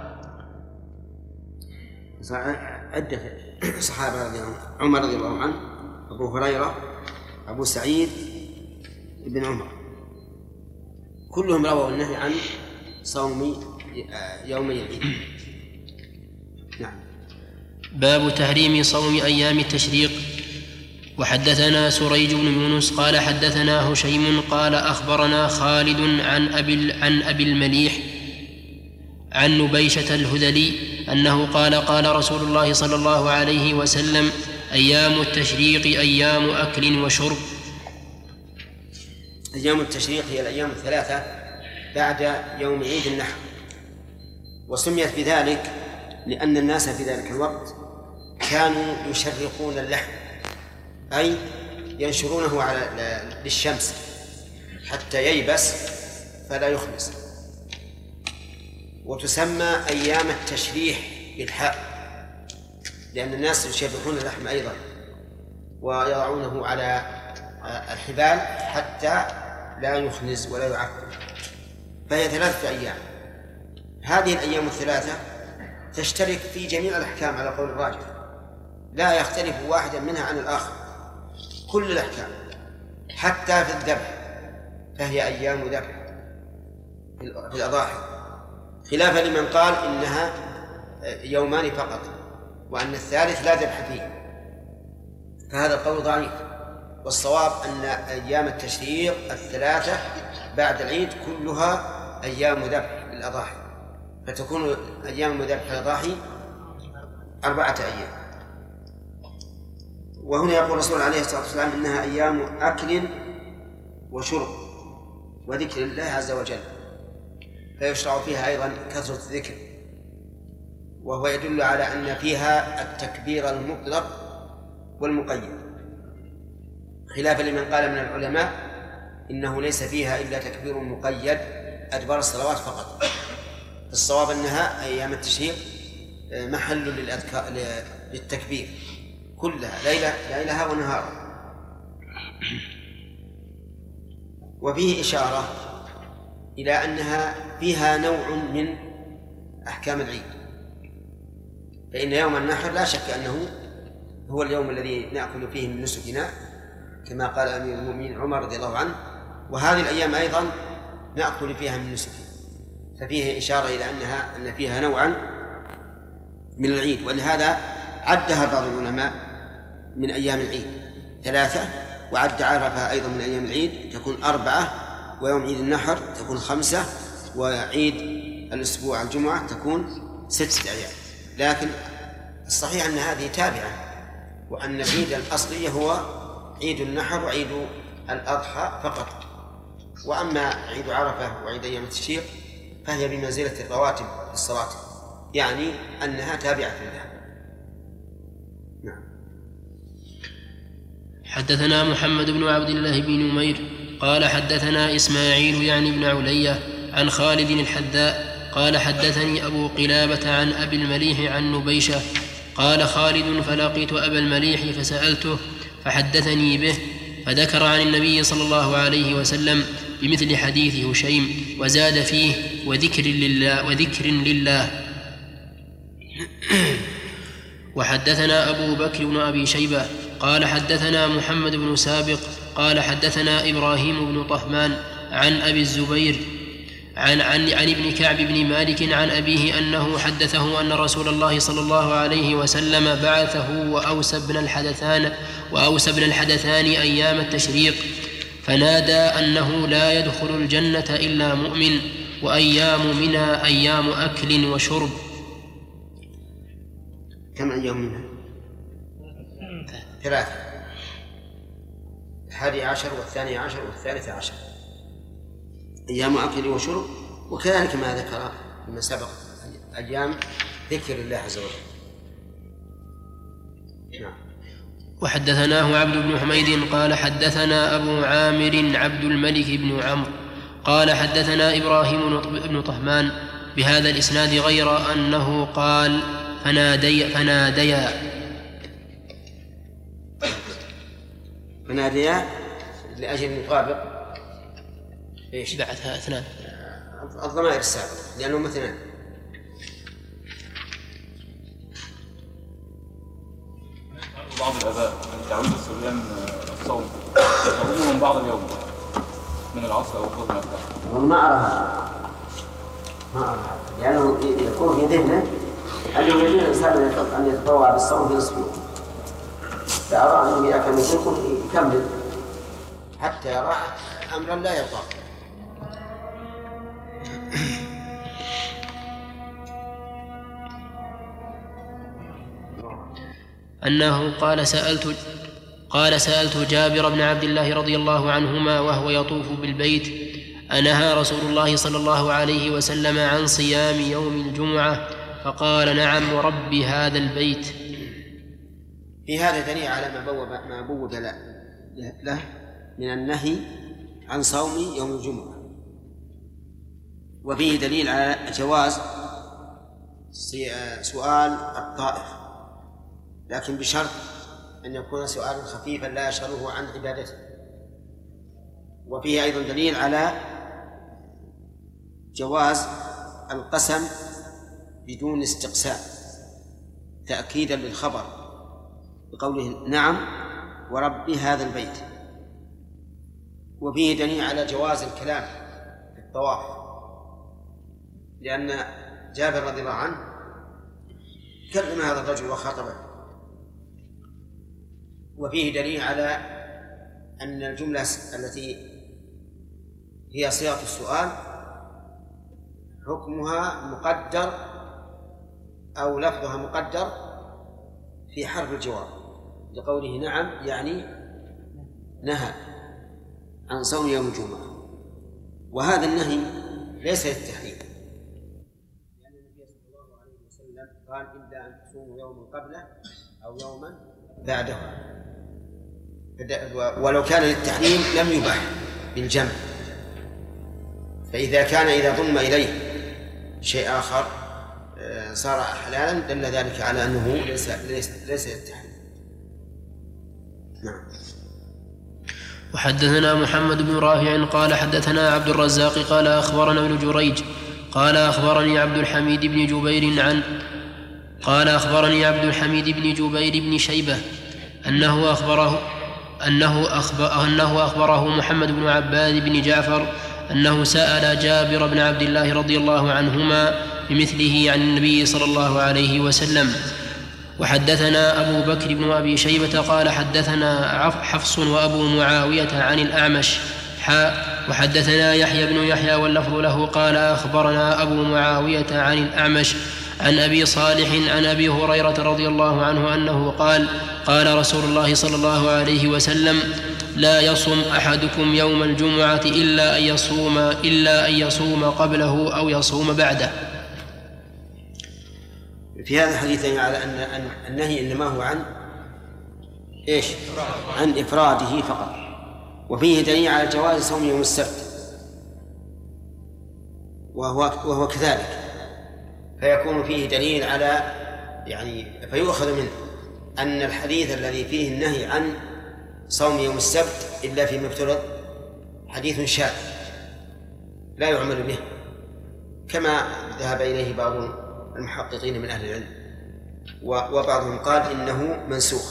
B: عدة صحابة رضي الله عنهم، عمر رضي الله عنه، أبو هريرة، أبو سعيد، ابن عمر، كلهم رووا النهي عن صوم يومي العيد. نعم.
A: باب تحريم صوم أيام التشريق. وحدثنا سريج بن يونس قال حدثنا هشيم قال أخبرنا خالد عن أبي, عن أبي المليح عن نبيشة الهذلي أنه قال قال رسول الله صلى الله عليه وسلم أيام التشريق أيام أكل وشرب.
B: أيام التشريق هي الأيام الثلاثة بعد يوم عيد النحر، وسميت بذلك لأن الناس في ذلك الوقت كانوا يشرقون اللحم، أي ينشرونه على للشمس حتى ييبس فلا يخلص. وتسمى أيام التشريح بالحاء لأن الناس يشرقون اللحم أيضا ويضعونه على الحبال حتى لا يخنز ولا يعفن، فهي ثلاثة أيام. هذه الأيام الثلاثة تشترك في جميع الأحكام على قول الراجح، لا يختلف واحدا منها عن الآخر، كل الأحكام حتى في الذبح فهي أيام ذبح في الأضاحي، خلافا لمن قال إنها يومان فقط، وأن الثالث لا ذبح فيه، فهذا القول ضعيف. والصواب أن أيام التشريق الثلاثة بعد العيد كلها أيام ذبح الأضاحي، فتكون أيام ذبح الأضاحي أربعة أيام. وهنا يقول الرسول عليه الصلاة والسلام إنها أيام أكل وشرب وذكر الله عز وجل، فيشرع فيها أيضا كثرة الذكر، وهو يدل على أن فيها التكبير المطلق والمقيد، خلافا لمن قال من العلماء إنه ليس فيها إلا تكبير مقيد أدبار الصلوات فقط. الصواب أنها أيام التشريق محل للأذكار للتكبير كلها ليلة ليلها ونهارها. وفيه إشارة إلى أنها فيها نوع من أحكام العيد، فإن يوم النحر لا شك أنه هو اليوم الذي نأكل فيه من نسكنا كما قال أمير المؤمنين عمر رضي الله عنه، وهذه الأيام أيضا نأكل فيها من نسكنا، ففيه إشارة إلى أنها أن فيها نوعا من العيد. ولهذا عدها بعض العلماء من أيام العيد ثلاثة، وعد عرفها أيضا من أيام العيد تكون أربعة، ويوم عيد النحر تكون خمسة، وعيد الأسبوع الجمعة تكون ستة أيام. لكن الصحيح أن هذه تابعة، وأن العيد الأصلي هو عيد النحر وعيد الأضحى فقط. وأما عيد عرفة وعيد أيام التشريق فهي بمنزلة الرواتب في الصلاة، يعني أنها تابعة لها. نعم.
A: حدثنا محمد بن عبد الله بن نمير قال حدثنا إسماعيل يعني بن علية عن خالد الحذاء قال حدثني أبو قلابة عن أبي المليح عن نبيشة قال خالد فلقيت أبا المليح فسألته فحدثني به، فذكر عن النبي صلى الله عليه وسلم بمثل حديث هشيم وزاد فيه وذكر لله وذكر لله. وحدثنا أبو بكر بن أبي شيبة قال حدثنا محمد بن سابق قال حدثنا إبراهيم بن طهمان عن أبي الزبير عن, عن, عن ابن كعب بن مالك عن أبيه أنه حدثه أن رسول الله صلى الله عليه وسلم بعثه وأوسى بن الحدثان وأوسى بن الحدثان أيام التشريق فنادى أنه لا يدخل الجنة إلا مؤمن، وأيام منها أيام أكل وشرب.
B: كم أيام منها؟ ثلاثة، الحادي عشر والثاني عشر والثالث عشر أيام أكل وشرب، وكذلك ما ذكر فيما سبق أيام ذكر الله عز وجل. نعم.
A: وحدثناه عبد بن حميد قال حدثنا أبو عامر عبد الملك بن عمرو قال حدثنا إبراهيم بن طهمان بهذا الإسناد غير أنه قال فنادي فناديا
B: فناديا لأجل مطابق إيش؟
A: بعدها اثنان
B: الضمائر السابقة لأنهم اثنان.
K: بعض الآباء تعويض الصبيان الصوم يصومون من بعض اليوم من العصر أو الظهر مثلا.
B: والله ما أرى هذا، ما أرى هذا، لأنه يكون في ذهنه أنه يجوز الإنسان أن يتطوع بالصوم في نصف يوم، فأرى أنه إذا كان يكون يكمل حتى يرى أمرا لا يرضى.
A: أنه قال سألت قال سألت جابر بن عبد الله رضي الله عنهما وهو يطوف بالبيت أنهى رسول الله صلى الله عليه وسلم عن صيام يوم الجمعة؟ فقال نعم ورب هذا البيت.
B: في هذا دليل على ما بوب ما بوب له من النهي عن صوم يوم الجمعة، وفيه دليل على جواز سؤال الطائف، لكن بشرط أن يكون سؤالا خفيفا لا يشغله عن عبادته. وفيه أيضا دليل على جواز القسم بدون استقسام تأكيدا للخبر بقوله نعم ورب هذا البيت. وفيه دليل على جواز الكلام في الطواف، لأن جابر رضي الله عنه كلم هذا الرجل وخاطبه. وفيه دليل على أن الجملة التي هي صيغة السؤال حكمها مقدر أو لفظها مقدر في حرف الجواب، لقوله نعم يعني نهى عن صوم يوم الجمعة، وهذا النهي ليس للتحريم، لأن النبي صلى الله عليه وسلم قال إلا أن تصوموا يوما قبله أو يوما بعده، ولو كان للتحريم لم يباح بالجمع. فإذا كان إذا ضم إليه شيء آخر صار حلالا دل ذلك على أنه ليس ليس ليس للتحريم. نعم.
A: وحدثنا محمد بن رافع قال حدثنا عبد الرزاق قال أخبرنا ابن جريج قال أخبرني عبد الحميد بن جبير عن قال أخبرني عبد الحميد بن جبير بن شيبة أنه أخبره أنه أخبر أنه أخبره محمد بن عباد بن جعفر أنه سأل جابر بن عبد الله رضي الله عنهما بمثله عن النبي صلى الله عليه وسلم. وحدثنا أبو بكر بن أبي شيبة قال حدثنا حفص وأبو معاوية عن الأعمش حاء وحدثنا يحيى بن يحيى واللفظ له قال أخبرنا أبو معاوية عن الأعمش عن أبي صالح عن أبي هريرة رضي الله عنه أنه قال قال رسول الله صلى الله عليه وسلم لا يصم أحدكم يوم الجمعة إلا أن يصوم إلا أن يصوم قبله أو يصوم بعده.
B: في هذا الحديث على أن النهي إنما هو عن إيش؟ عن إفراده فقط، وفيه دليل على جواز صوم يوم السبت وهو وهو كذلك، فيكون فيه دليل على يعني فيؤخذ منه أن الحديث الذي فيه النهي عن صوم يوم السبت إلا فيما افترض حديث شاذ لا يعمل به، كما ذهب إليه بعض المحققين من أهل العلم، وبعضهم قال إنه منسوخ.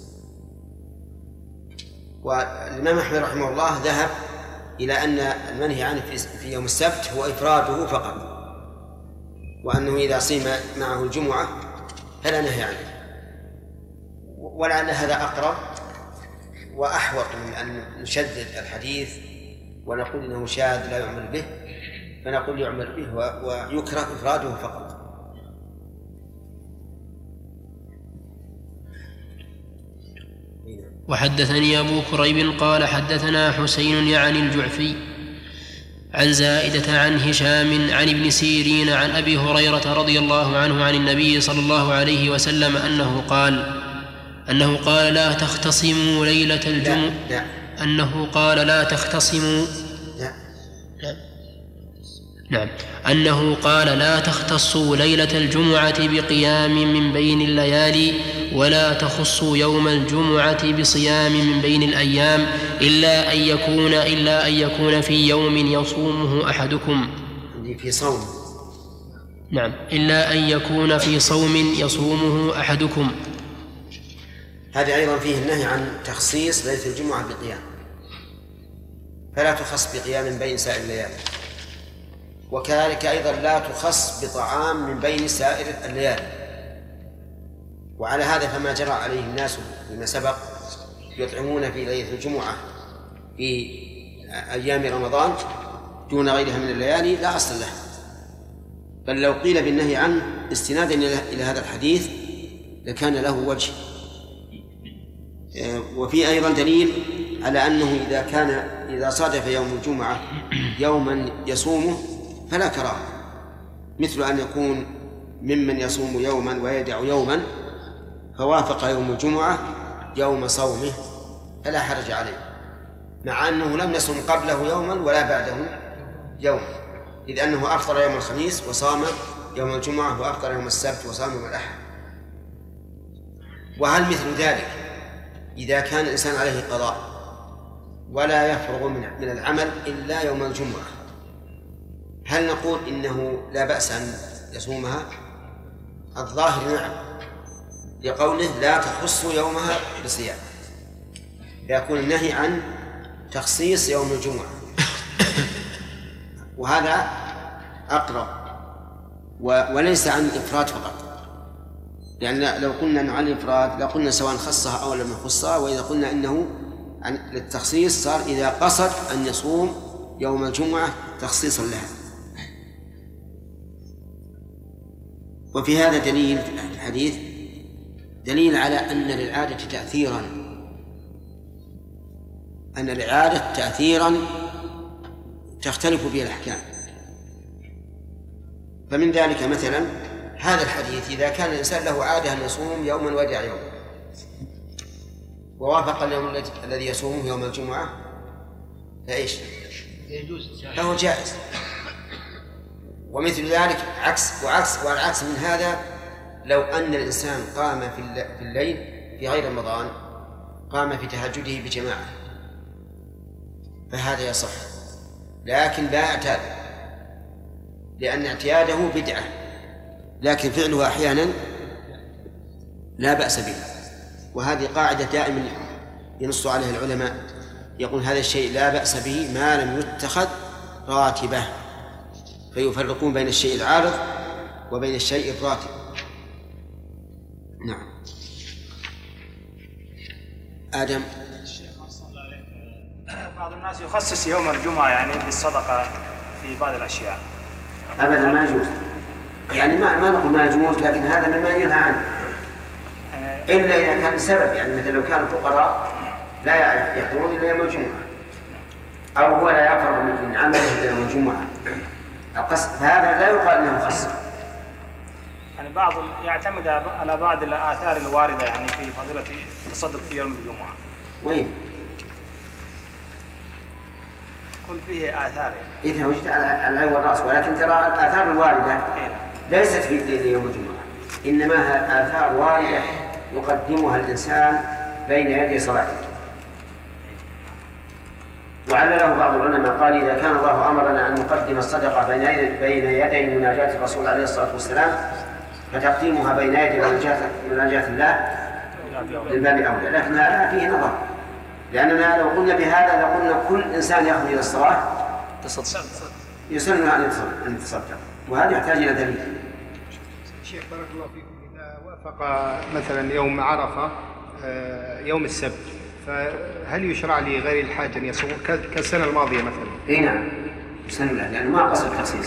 B: والإمام أحمد رحمه الله ذهب إلى أن المنهي عنه في يوم السبت هو إفراده فقط، وأنه إذا صيم معه الجمعة فلا نهي عنه، ولعل هذا أقرب وأحوط من أن نشدد الحديث ونقول إنه شاذ لا يعمل به، فنقول يعمل به ويكره إفراده فقط.
A: وحدثني أبو كريب قال حدثنا حسين يعني الجعفي عن زائدة عن هشام عن ابن سيرين عن أبي هريرة رضي الله عنه عن النبي صلى الله عليه وسلم أنه قال أنه قال لا تختصموا ليلة الجمعة أنه قال لا تختصموا نعم أنه قال لا تختصوا ليلة الجمعة بقيام من بين الليالي ولا تخصوا يوم الجمعة بصيام من بين الأيام إلا أن يكون إلا أن يكون في يوم يصومه أحدكم
B: في صوم
A: نعم إلا أن يكون في صوم يصومه أحدكم.
B: هذا أيضا فيه النهي عن تخصيص ليلة الجمعة بقيام، فلا تخص بقيام من بين سائر الليالي، وكذلك أيضا لا تخص بطعام من بين سائر الليالي. وعلى هذا فما جرى عليه الناس فيما سبق يطعمون في ليلة الجمعة في أيام رمضان دون غيرها من الليالي لا أصل له، بل لو قيل بالنهي عنه استنادا إلى هذا الحديث لكان له وجه. وفي أيضا دليل على أنه إذا كان إذا صادف يوم الجمعة يوما يصومه فلا كراهة، مثل أن يكون ممن يصوم يوما ويدع يوما فوافق يوم الجمعة يوم صومه فلا حرج عليه، مع أنه لم يصم قبله يوما ولا بعده يوما، إذ أنه أفطر يوم الخميس وصام يوم الجمعة وأفطر يوم السبت وصام يوم الأحد. وهل مثل ذلك إذا كان الإنسان عليه قضاء ولا يفرغ من العمل إلا يوم الجمعة، هل نقول إنه لا بأس أن يصومها؟ الظاهر نعم، لقوله لا تخص يومها بصيام، يكون النهي عن تخصيص يوم الجمعة، وهذا أقرب وليس عن الإفراد فقط، يعني لو قلنا أنه على الإفراد لقلنا سواء خصها أو لم يخصها، وإذا قلنا إنه للتخصيص صار إذا قصد أن يصوم يوم الجمعة تخصيصا لها. وفي هذا دليل الحديث دليل على أن للعادة تأثيرا أن للعادة تأثيرا تختلف به الأحكام. فمن ذلك مثلا هذا الحديث إذا كان الإنسان له عادة أن يصوم يوما ودع يوم ووافق اليوم الذي يصومه يوم الجمعة فإيش؟ له جائز. ومثل ذلك عكس وعكس والعكس من هذا لو أن الإنسان قام في الليل في غير رمضان قام في تهجده بجماعة فهذا يصح، لكن لا اعتاد، لأن اعتياده بدعة، لكن فعله أحيانا لا بأس به. وهذه قاعدة دائما ينص عليها العلماء، يقول هذا الشيء لا بأس به ما لم يتخذ راتبة، فيفرقون بين الشيء العارض وبين الشيء الراتب. نعم. آدم.
I: بعض الناس يخصص يوم الجمعة يعني بالصدقة في بعض الأشياء.
B: أبدا ما يجوز، يعني ما ما نقول ما يجوز، لكن هذا مما ينهى عنه إلا إذا كان سبب، يعني مثل لو كان الفقراء لا يحضرون إلا يوم الجمعة أو هو لا يفرغ من عمله إلا يوم الجمعة فهذا لا يقال أنه خص.
I: يعني بعض يعتمد على بعض الآثار الواردة يعني في فضيلة التصدق في يوم الجمعة.
B: وين؟
I: كل فيه آثار.
B: إذا وجدت على العين والرأس، ولكن ترى الآثار الواردة ليست في يوم الجمعة، إنما آثار واردة يقدمها الإنسان بين يدي صلاته. وعلله بعض العلماء قال إذا كان الله أمرنا أن نقدم الصدقة بين يدي مناجاة الرسول عليه الصلاة والسلام فتقديمها بين يدي مناجاة الله للباب أولى، لكن هذا فيه نظر، لأننا لو قلنا بهذا لقلنا كل إنسان يأخذ إلى الصلاة يسنها أن يتصدق، وهذا يحتاج إلى دليل.
D: شيخ بارك الله فيكم، إذا وافق مثلا يوم عرفة يوم السبت فهل يشرع لغير الحاج أن يصوم كالسنة الماضية مثلا؟
B: اي نعم يسن له، لأنه ما قصد التخصيص.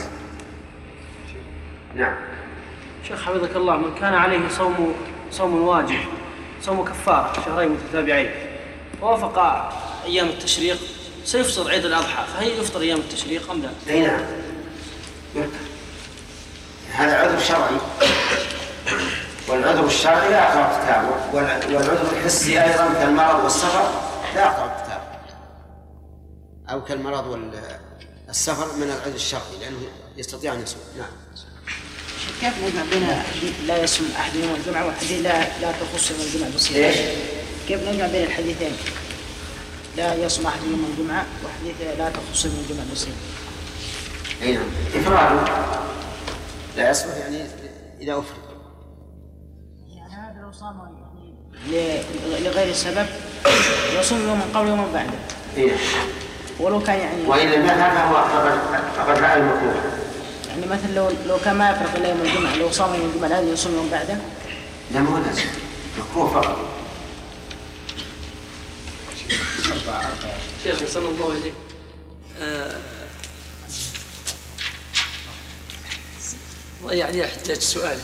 B: نعم.
L: شيخ حفظك الله، من كان عليه صوم صوم واجب صوم كفارة شهرين متتابعين ووافق أيام التشريق سيفطر عيد الأضحى، فهل يفطر أيام التشريق أم لا؟
B: اي نعم، هذا عذر شرعي، والعذر الشرعي لا يقرأ كتابه، والعذر الحسي أيضا كالمرض والسفر لا يقرأ كتابه، أو كالمرض والسفر من العذر الشرعي لأنه يستطيع أن يصوم. نعم.
M: كيف نجمع بين لا يصوم أحد يوم الجمعة وحديث لا لا تخص يوم الجمعة بصيغة؟ كيف نجمع بين الحديثين؟ لا يصوم أحد يوم الجمعة وحديث لا تخص يوم الجمعة بصيغة.
B: أي نعم، إفراده لا يصلح يعني إذا أفرد.
M: يعني هذا لو صام يعني لغير سبب يصوم يوما قبل يوما بعده.
B: إيه.
M: ولو كان يعني.
B: وإذا ما هذا هو فقد فعل المكروه.
M: يعني مثلا لو لو كان ما يفرق إلا يوم الجمعة، لو صام يوم الجمعة هذا يصوم يوم بعده.
B: لا مو لازم، مكروه فقط.
J: شيخ صلى الله عليه يعني يحتاج سؤال.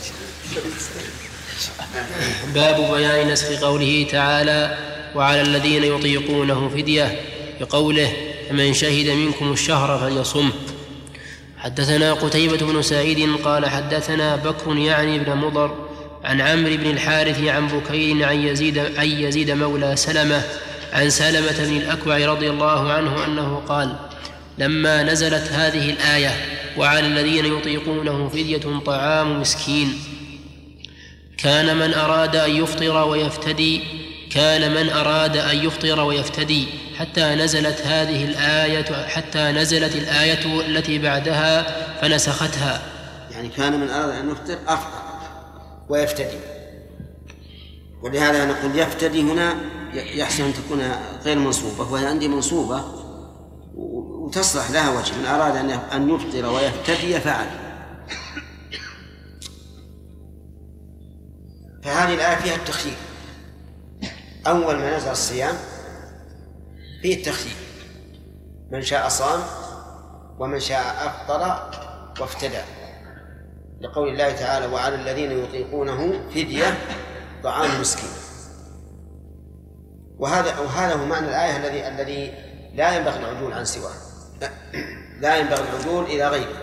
A: باب بيان نسخ قوله تعالى وعلى الذين يطيقونه فدية بقوله فمن شهد منكم الشهر فليصم. حدثنا قتيبة بن سعيد قال حدثنا بكر يعني بن مضر عن عمرو بن الحارث عن بكير عن يزيد, عن يزيد مولى سلمة عن سلمة بن الأكوع رضي الله عنه أنه قال لما نزلت هذه الآية وعلى الذين يطيقونه فدية طعام مسكين كان من أراد أن يفطر ويفتدي كان من أراد أن يفطر ويفتدي حتى نزلت هذه الآية حتى نزلت الآية التي بعدها فنسختها.
B: يعني كان من أراد أن يفطر أفطر ويفتدي، ولهذا نقول يفتدي هنا يحسن أن تكون غير منصوبة، وهي عندي منصوبة وتصلح لها وجه، من أراد أن يفطر ويفتدي فعل. فهذه الآية فيها التخيير. أول ما نزل الصيام فيه التخيير، من شاء صام ومن شاء أفطر وافتدى، لقول الله تعالى وعلى الذين يطيقونه فدية طعام مسكين. وهذا وهذا هو معنى الآية الذي الذي لا ينبغي العدول عن سواه، لا ينبغي العدول إلى غيره،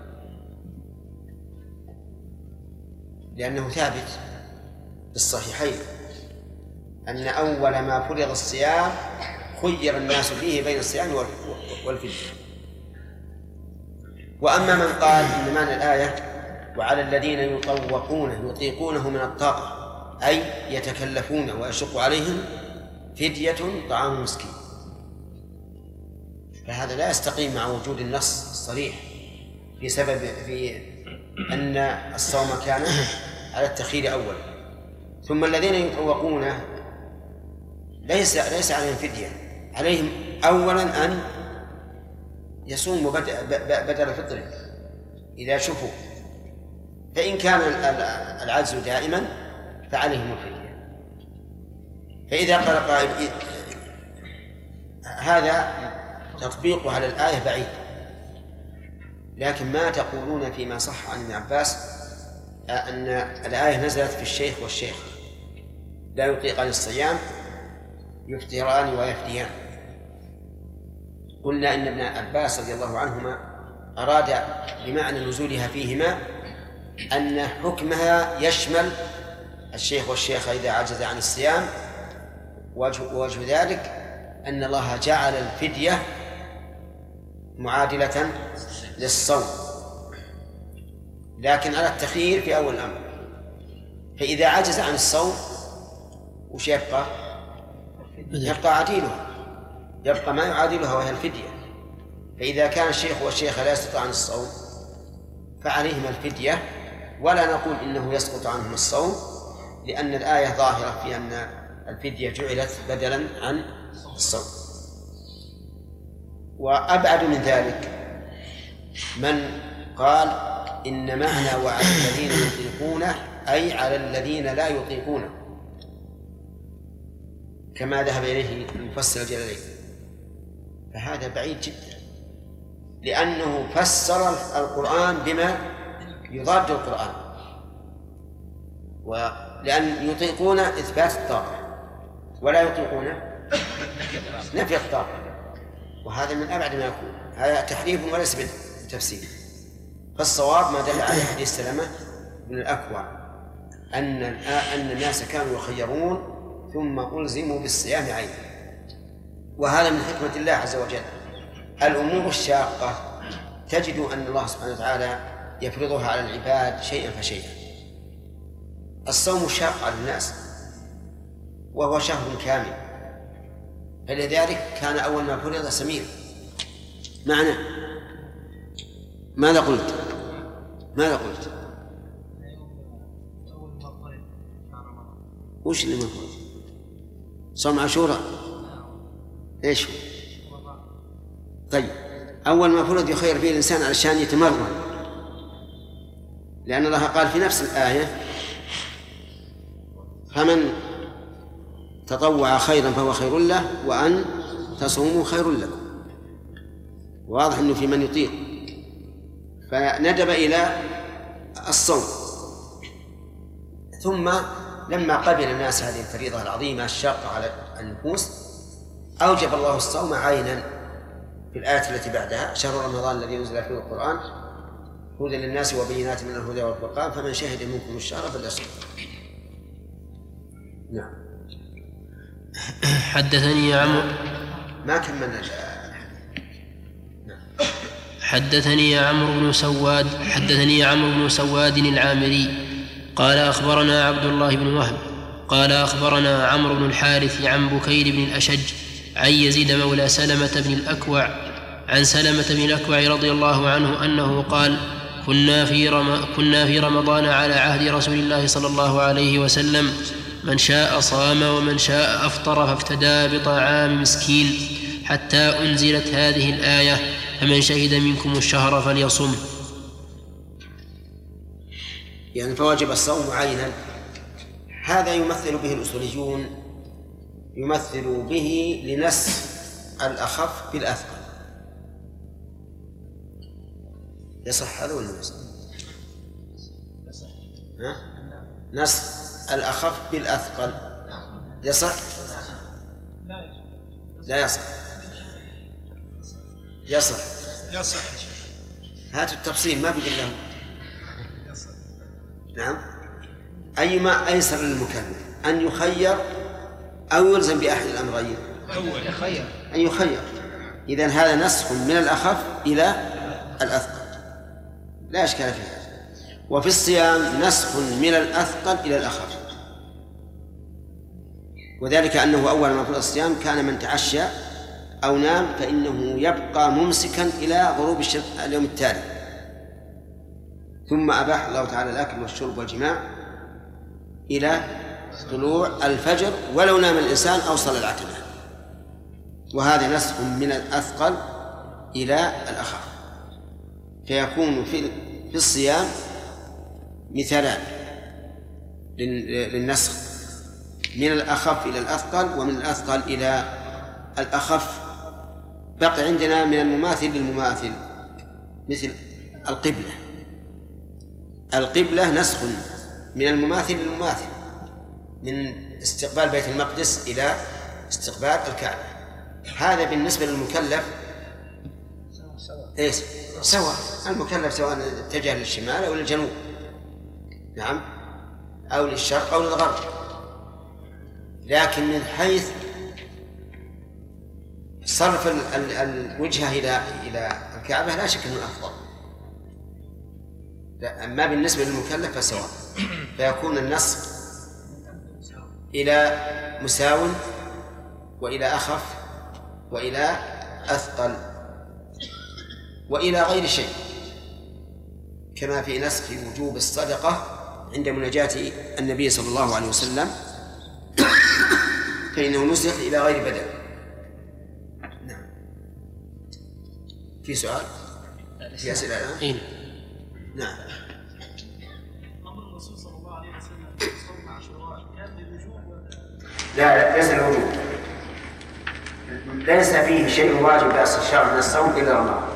B: لأنه ثابت في الصحيحين أن أول ما فرض الصيام خير الناس فيه بين الصيام والفدية. وأما من قال إن معنى الآية وعلى الذين يطوقونه يطيقونه من الطاقة أي يتكلفون ويشق عليهم فدية طعام مسكين، فهذا لا يستقيم مع وجود النص الصريح في سبب في أن الصوم كان على التخيير أولا. ثم الذين يطوقونه ليس ليس عليهم فدية، عليهم أولا أن يصوموا بدل فطره إذا شفوا، فإن كان العجز دائما فعليهم الفدية. فإذا قال قائل هذا تطبيقه على الآية بعيد، لكن ما تقولون فيما صح عن ابن عباس أن الآية نزلت في الشيخ والشيخ لا يطيقان الصيام يفطران ويفديان؟ قلنا إن ابن عباس رضي الله عنهما أراد بمعنى نزولها فيهما أن حكمها يشمل الشيخ والشيخة إذا عجز عن الصيام، ووجه ذلك أن الله جعل الفدية معادلة للصوم لكن على التخيير في أول الأمر. فإذا عجز عن الصوم وش يبقى؟ يبقى عديلها، يبقى ما يعادلها وهي الفدية. فإذا كان الشيخ والشيخة لا يستطيعان الصوم فعليهما الفدية، ولا نقول إنه يسقط عنهم الصوم، لأن الآية ظاهرة في أن الفدية جعلت بدلا عن الصوم. وأبعد من ذلك من قال إن معنى وعلى الذين يطيقونه أي على الذين لا يطيقونه، كما ذهب إليه المفسر الجلالين، فهذا بعيد جدا، لأنه فسر القرآن بما يضاد القرآن، ولأن يطيقون إثبات الطاقة ولا يطيقون نفي الطاقة، وهذا من أبعد ما يكون، هذا تحريف وليس بالتفسير. فالصواب ما دل عليه حديث سلمة بن الأكوع أن أن الناس كانوا يخيرون ثم ألزموا بالصيام عينا، وهذا من حكمة الله عز وجل. الأمور الشاقة تجد أن الله سبحانه وتعالى يفرضها على العباد شيئا فشيئا. الصوم شاق على الناس وهو شهر كامل، فلذلك كان أول ما فرض سمير. معنى ماذا قلت؟ ماذا قلت؟ وش اللي ما فرض؟ صوم عاشوراء ايش هو؟ طيب أول ما فرض يخير فيه الإنسان علشان يتمرن، لأن الله قال في نفس الآية فمن تطوع خيرا فهو خير له وأن تصوموا خير لكم. واضح أنه في من يطيق، فندب إلى الصوم. ثم لما قبل الناس هذه الفريضة العظيمة الشاقة على النفوس أوجب الله الصوم عينا في الآية التي بعدها شهر رمضان الذي ينزل فيه القرآن هدى للناس وبينات من الهدى والفرقان فمن شهد منكم الشهر فليصم. نعم.
A: حدثني عمرو
B: ما كملنا.
A: حدثني عمرو بن سواد حدثني عمرو بن سواد العامري قال أخبرنا عبد الله بن وهب قال أخبرنا عمرو بن الحارث عن بكير بن الأشج عن يزيد مولى سلمة بن الأكوع عن سلمة بن الأكوع رضي الله عنه أنه قال كنا في, رم... كنا في رمضان على عهد رسول الله صلى الله عليه وسلم من شاء صام ومن شاء أفطر فافتدى بطعام مسكين حتى أنزلت هذه الآية فمن شهد منكم الشهر فليصم.
B: يعني فواجب الصوم عينا هذا يمثل به الأصوليون، يمثل به لنسخ الأخف بالأثقل. يصح هذا ولا يصح؟ ها؟ نسخ الأخف بالأثقل يصح؟ لا يصح. يصح
N: يصح.
B: هاتوا التفصيل ما بقي لهم. نعم. أيما أيسر للمكلف أن يخير أو يلزم بأحد الأمرين؟
N: يخير.
B: أن يخير. إذن هذا نسخ من الأخف إلى الأثقل لا إشكال فيه. وفي الصيام نسخ من الأثقل إلى الأخف، وذلك أنه أول ما فرض الصيام كان من تعشى أو نام فإنه يبقى ممسكا إلى غروب اليوم التالي، ثم أباح الله تعالى الأكل والشرب والجماع إلى طلوع الفجر ولو نام الإنسان أو صلى العتمة، وهذا نسخ من الأثقل إلى الأخف، فيكون في في الصيام مثالان للنسخ من الأخف إلى الأثقل ومن الأثقل إلى الأخف. بقي عندنا من المماثل للمماثل مثل القبلة. القبلة نسخ من المماثل للمماثل، من استقبال بيت المقدس إلى استقبال الكعبة. هذا بالنسبة للمكلف إيش؟ سواء. المكلف سواء اتجه للشمال أو للجنوب، نعم، أو للشرق أو للغرب، لكن من حيث صرف الوجهة إلى إلى الكعبة لا شك أنه أفضل. أما بالنسبة للمكلف فسواء، فيكون النسخ إلى مساو وإلى أخف وإلى أثقل وإلى غير شيء، كما في نسخ وجوب الصدقة عند مناجاة النبي صلى الله عليه وسلم فإنه نسخ إلى غير بدل. نعم. في سؤال؟ في أسئلة الآن؟ نعم.
N: أمر الرسول صلى الله عليه وسلم صوم عاشوراء كان للوجوب؟
B: لا، ليس الوجوب، ليس فيه شيء واجب بأس الشرع من الصوم إلا رمضان.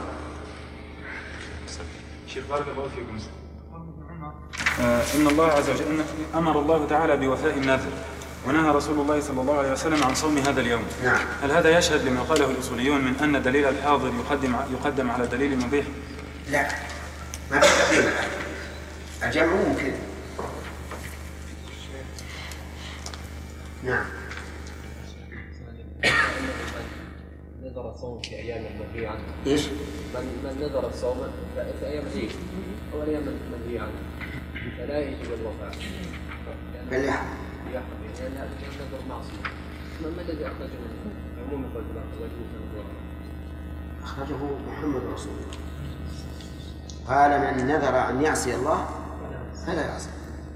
O: شيخ بارك الله فيكم. آه إن الله عز وجل أمر الله تعالى بوفاء النذر، ونهى رسول الله صلى الله عليه وسلم عن صوم هذا اليوم.
B: نعم.
O: هل هذا يشهد لما قاله الأصوليون من أن دليل الحاضر يقدم يقدم على دليل المبيح؟
B: لا، ما في تقديم. الجمع ممكن. نعم.
E: نذر الصوم في أيام المنهي عنه.
B: إيش؟
E: من من نذر الصوم في أيام العيد أو أيام المنهي عنه فلا يجب الوفاء.
B: بل يحرم.
E: يحرم لأن هذا نذر معصية. ما الذي أخرجه من عموم الفضل وجوه
B: أخرجه محمد رسول الله قال من نذر أن يعصي الله فلا يعصي.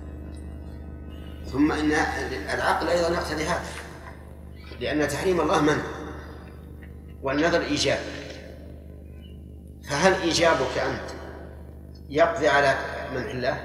B: ثم إن العقل أيضا يقتضي هذا، لأن تحريم الله منع والنذر إيجاب، فهل إيجابك أنت يقضي على منع الله؟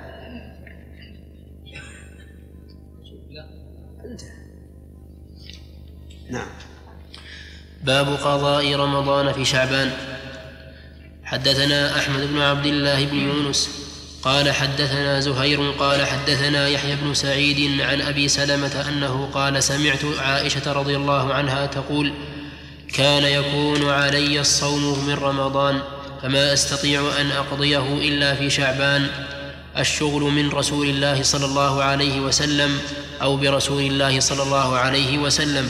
B: نعم.
A: باب قضاء رمضان في شعبان. حدثنا أحمد بن عبد الله بن يونس قال حدثنا زهير قال حدثنا يحيى بن سعيد عن أبي سلمة أنه قال سمعت عائشة رضي الله عنها تقول كان يكون علي الصوم من رمضان فما أستطيع أن أقضيه إلا في شعبان، الشغل من رسول الله صلى الله عليه وسلم أو برسول الله صلى الله عليه وسلم.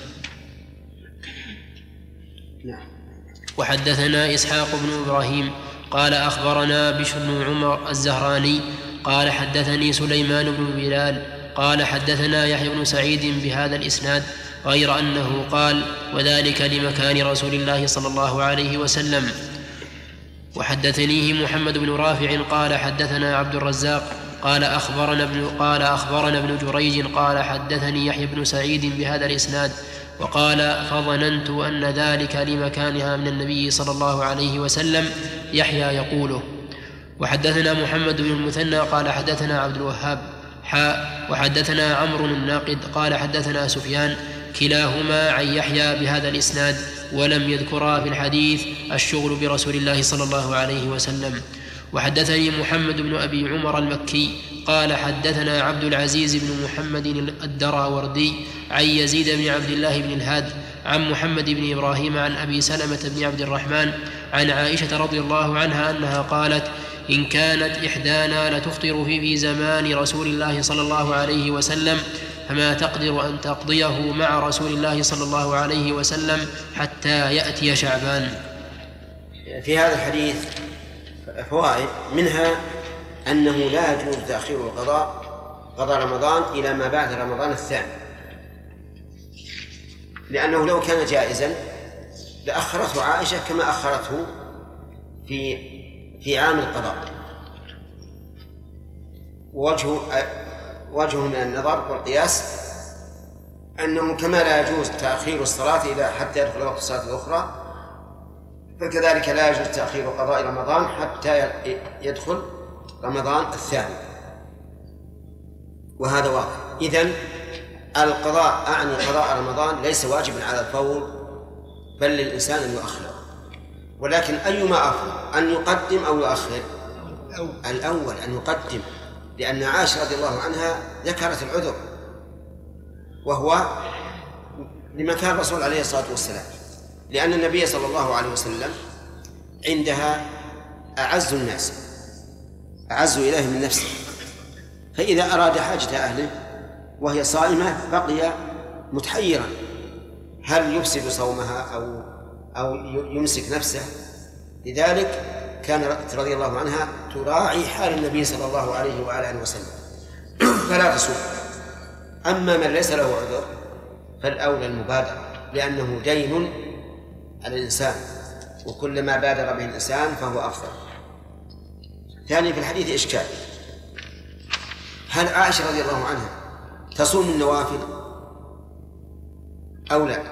A: وحدثنا إسحاق بن إبراهيم قال أخبرنا بشر بن عمر الزهراني قال حدثني سليمان بن بلال قال حدثنا يحيى بن سعيد بهذا الإسناد غير أنه قال وذلك لمكان رسول الله صلى الله عليه وسلم. وحدثنيه محمد بن رافع قال حدثنا عبد الرزاق قال أخبرنا ابن, قال أخبرنا ابن جريج قال حدثني يحيى بن سعيد بهذا الإسناد وقال فظننت أن ذلك لمكانها من النبي صلى الله عليه وسلم يحيى يقوله. وحدثنا محمد بن المثنى قال حدثنا عبد الوهاب حاء وحدثنا عمرو الناقد قال حدثنا سفيان كلاهما عن يحيى بهذا الإسناد ولم يذكرا في الحديث الشغل برسول الله صلى الله عليه وسلم. وحدثني محمد بن أبي عمر المكي قال حدثنا عبد العزيز بن محمد الدراوردي عن يزيد بن عبد الله بن الهاد عن محمد بن إبراهيم عن أبي سلمة بن عبد الرحمن عن عائشة رضي الله عنها أنها قالت إن كانت إحدانا لتفطر في, في زمان رسول الله صلى الله عليه وسلم فما تقدر أن تقضيه مع رسول الله صلى الله عليه وسلم حتى يأتي شعبان.
B: في هذا الحديث فوائد، منها أنه لا يجوز تأخير القضاء قضاء رمضان إلى ما بعد رمضان الثاني، لأنه لو كان جائزا لأخرته عائشة كما أخرته في في عام القضاء. ووجه وجه من النظر والقياس أنه كما لا يجوز تأخير الصلاة إلى حتى يدخل وقت الصلاة الأخرى، فكذلك لا يجوز تأخير قضاء رمضان حتى يدخل رمضان الثاني، وهذا واضح. إذن القضاء أعني قضاء رمضان ليس واجبا على الفور، بل للإنسان أن يؤخر. ولكن أيما أفضل، أن يقدم أو يؤخر؟ الأول أن يقدم، لأن عائشة رضي الله عنها ذكرت العذر، وهو لمكان الرسول عليه الصلاة والسلام، لأن النبي صلى الله عليه وسلم عندها أعز الناس، أعز إليه من نفسه، فإذا أراد حاجة أهله وهي صائمة بقي متحيرا هل يفسد صومها أو أو يمسك نفسه. لذلك كان رضي الله عنها تراعي حال النبي صلى الله عليه وآله وسلم فلا تصوم. أما من ليس له عذر فالأولى المبادرة، لأنه دين على الإنسان، وكلما بادر به الإنسان فهو أفضل. ثانيا في الحديث إشكال، هل عائشة رضي الله عنها تصوم النوافل أو لا؟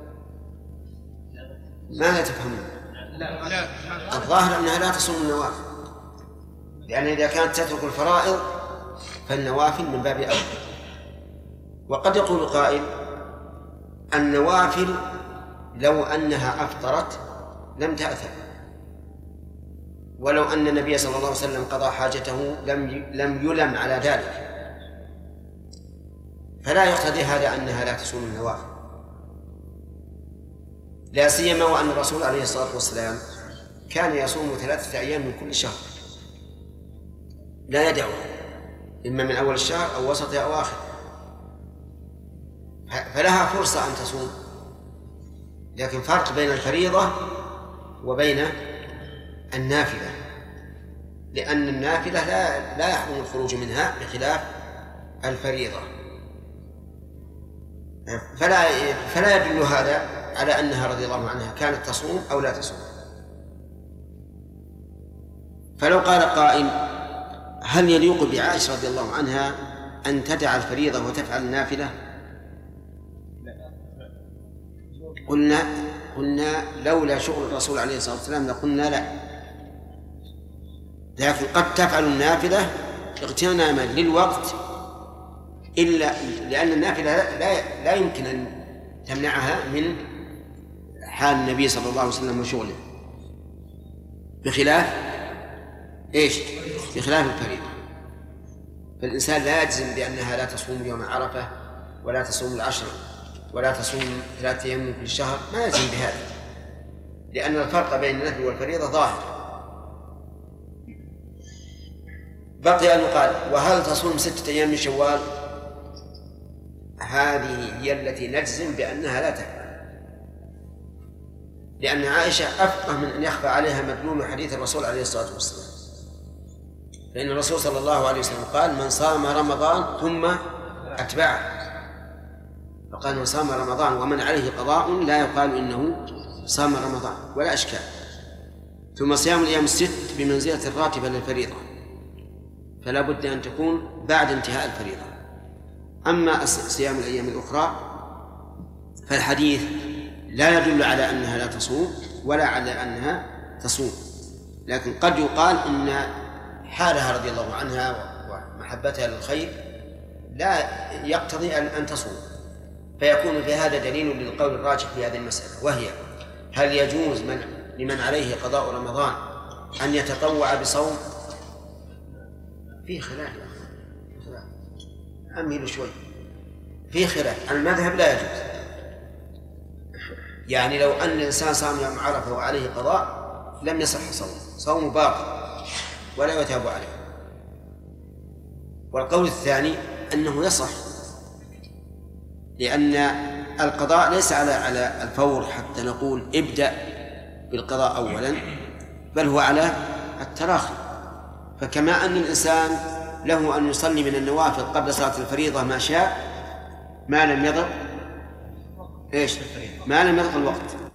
B: ماذا تفهمون؟ الظاهر أنها لا تصوم النوافل، لأن إذا كانت تترك الفرائض فالنوافل من باب أولى. وقد يقول قائل النوافل لو أنها أفطرت لم تأثم، ولو أن النبي صلى الله عليه وسلم قضى حاجته لم لم يلم على ذلك، فلا يقتضي هذا أنها لا تصوم النوافل، لا سيما وأن الرسول عليه الصلاة والسلام كان يصوم ثلاثة أيام من كل شهر لا يدعوها، إما من أول الشهر أو وسطه أو آخر، فلها فرصة أن تصوم. لكن فرق بين الفريضة وبين النافلة، لأن النافلة لا لا يحرم الخروج منها بخلاف الفريضة، فلا فلا يدل هذا على أنها رضي الله عنها كانت تصوم أو لا تصوم. فلو قال قائل هل يليق بعائشة رضي الله عنها أن تدع الفريضة وتفعل النافلة؟ قلنا قلنا لولا شغل الرسول عليه الصلاة والسلام لقلنا لا، لكن قد تفعل النافلة اغتناما للوقت، إلا لأن النافلة لا, لا يمكن أن تمنعها من حال النبي صلى الله عليه وسلم وشغله، بخلاف إيش؟ بخلاف الفريضة. فالإنسان لا يجزم بأنها لا تصوم يوم عرفة ولا تصوم العشر ولا تصوم ثلاثة أيام من كل شهر، ما يجزم بهذا، لأن الفرق بين النفل والفريضة ظاهر. بقي أن يقال وهل تصوم ستة أيام من شوال؟ هذه هي التي نجزم بأنها لا تفعل، لأن عائشة أفقه من أن يخفى عليها مدلول حديث الرسول عليه الصلاة والسلام، فإن الرسول صلى الله عليه وسلم قال من صام رمضان ثم أتبعه، فقال من صام رمضان ومن عليه قضاء لا يقال إنه صام رمضان ولا أشكال. ثم صيام الأيام الست بمنزلة الراتبة للفريضة، فلا بد أن تكون بعد انتهاء الفريضة. أما صيام الأيام الأخرى فالحديث لا يدل على أنها لا تصوم ولا على أنها تصوم، لكن قد يقال إن حالها رضي الله عنها ومحبتها للخير لا يقتضي أن تصوم، فيكون في هذا دليل للقول الراجح في هذه المسألة، وهي هل يجوز من لمن عليه قضاء رمضان أن يتطوع بصوم؟ في خلاف أميل شوي، في خلاف. المذهب لا يجوز، يعني لو أن الإنسان صام يوم عرفة وعليه قضاء لم يصح صوم، صوم باطل ولا يتاب عليه. والقول الثاني أنه يصح، لأن القضاء ليس على على الفور حتى نقول ابدأ بالقضاء أولا، بل هو على التراخي. فكما أن الإنسان له أن يصلي من النوافل قبل صلاة الفريضة ما شاء ما لم يضر إيش ما لم يضر الوقت،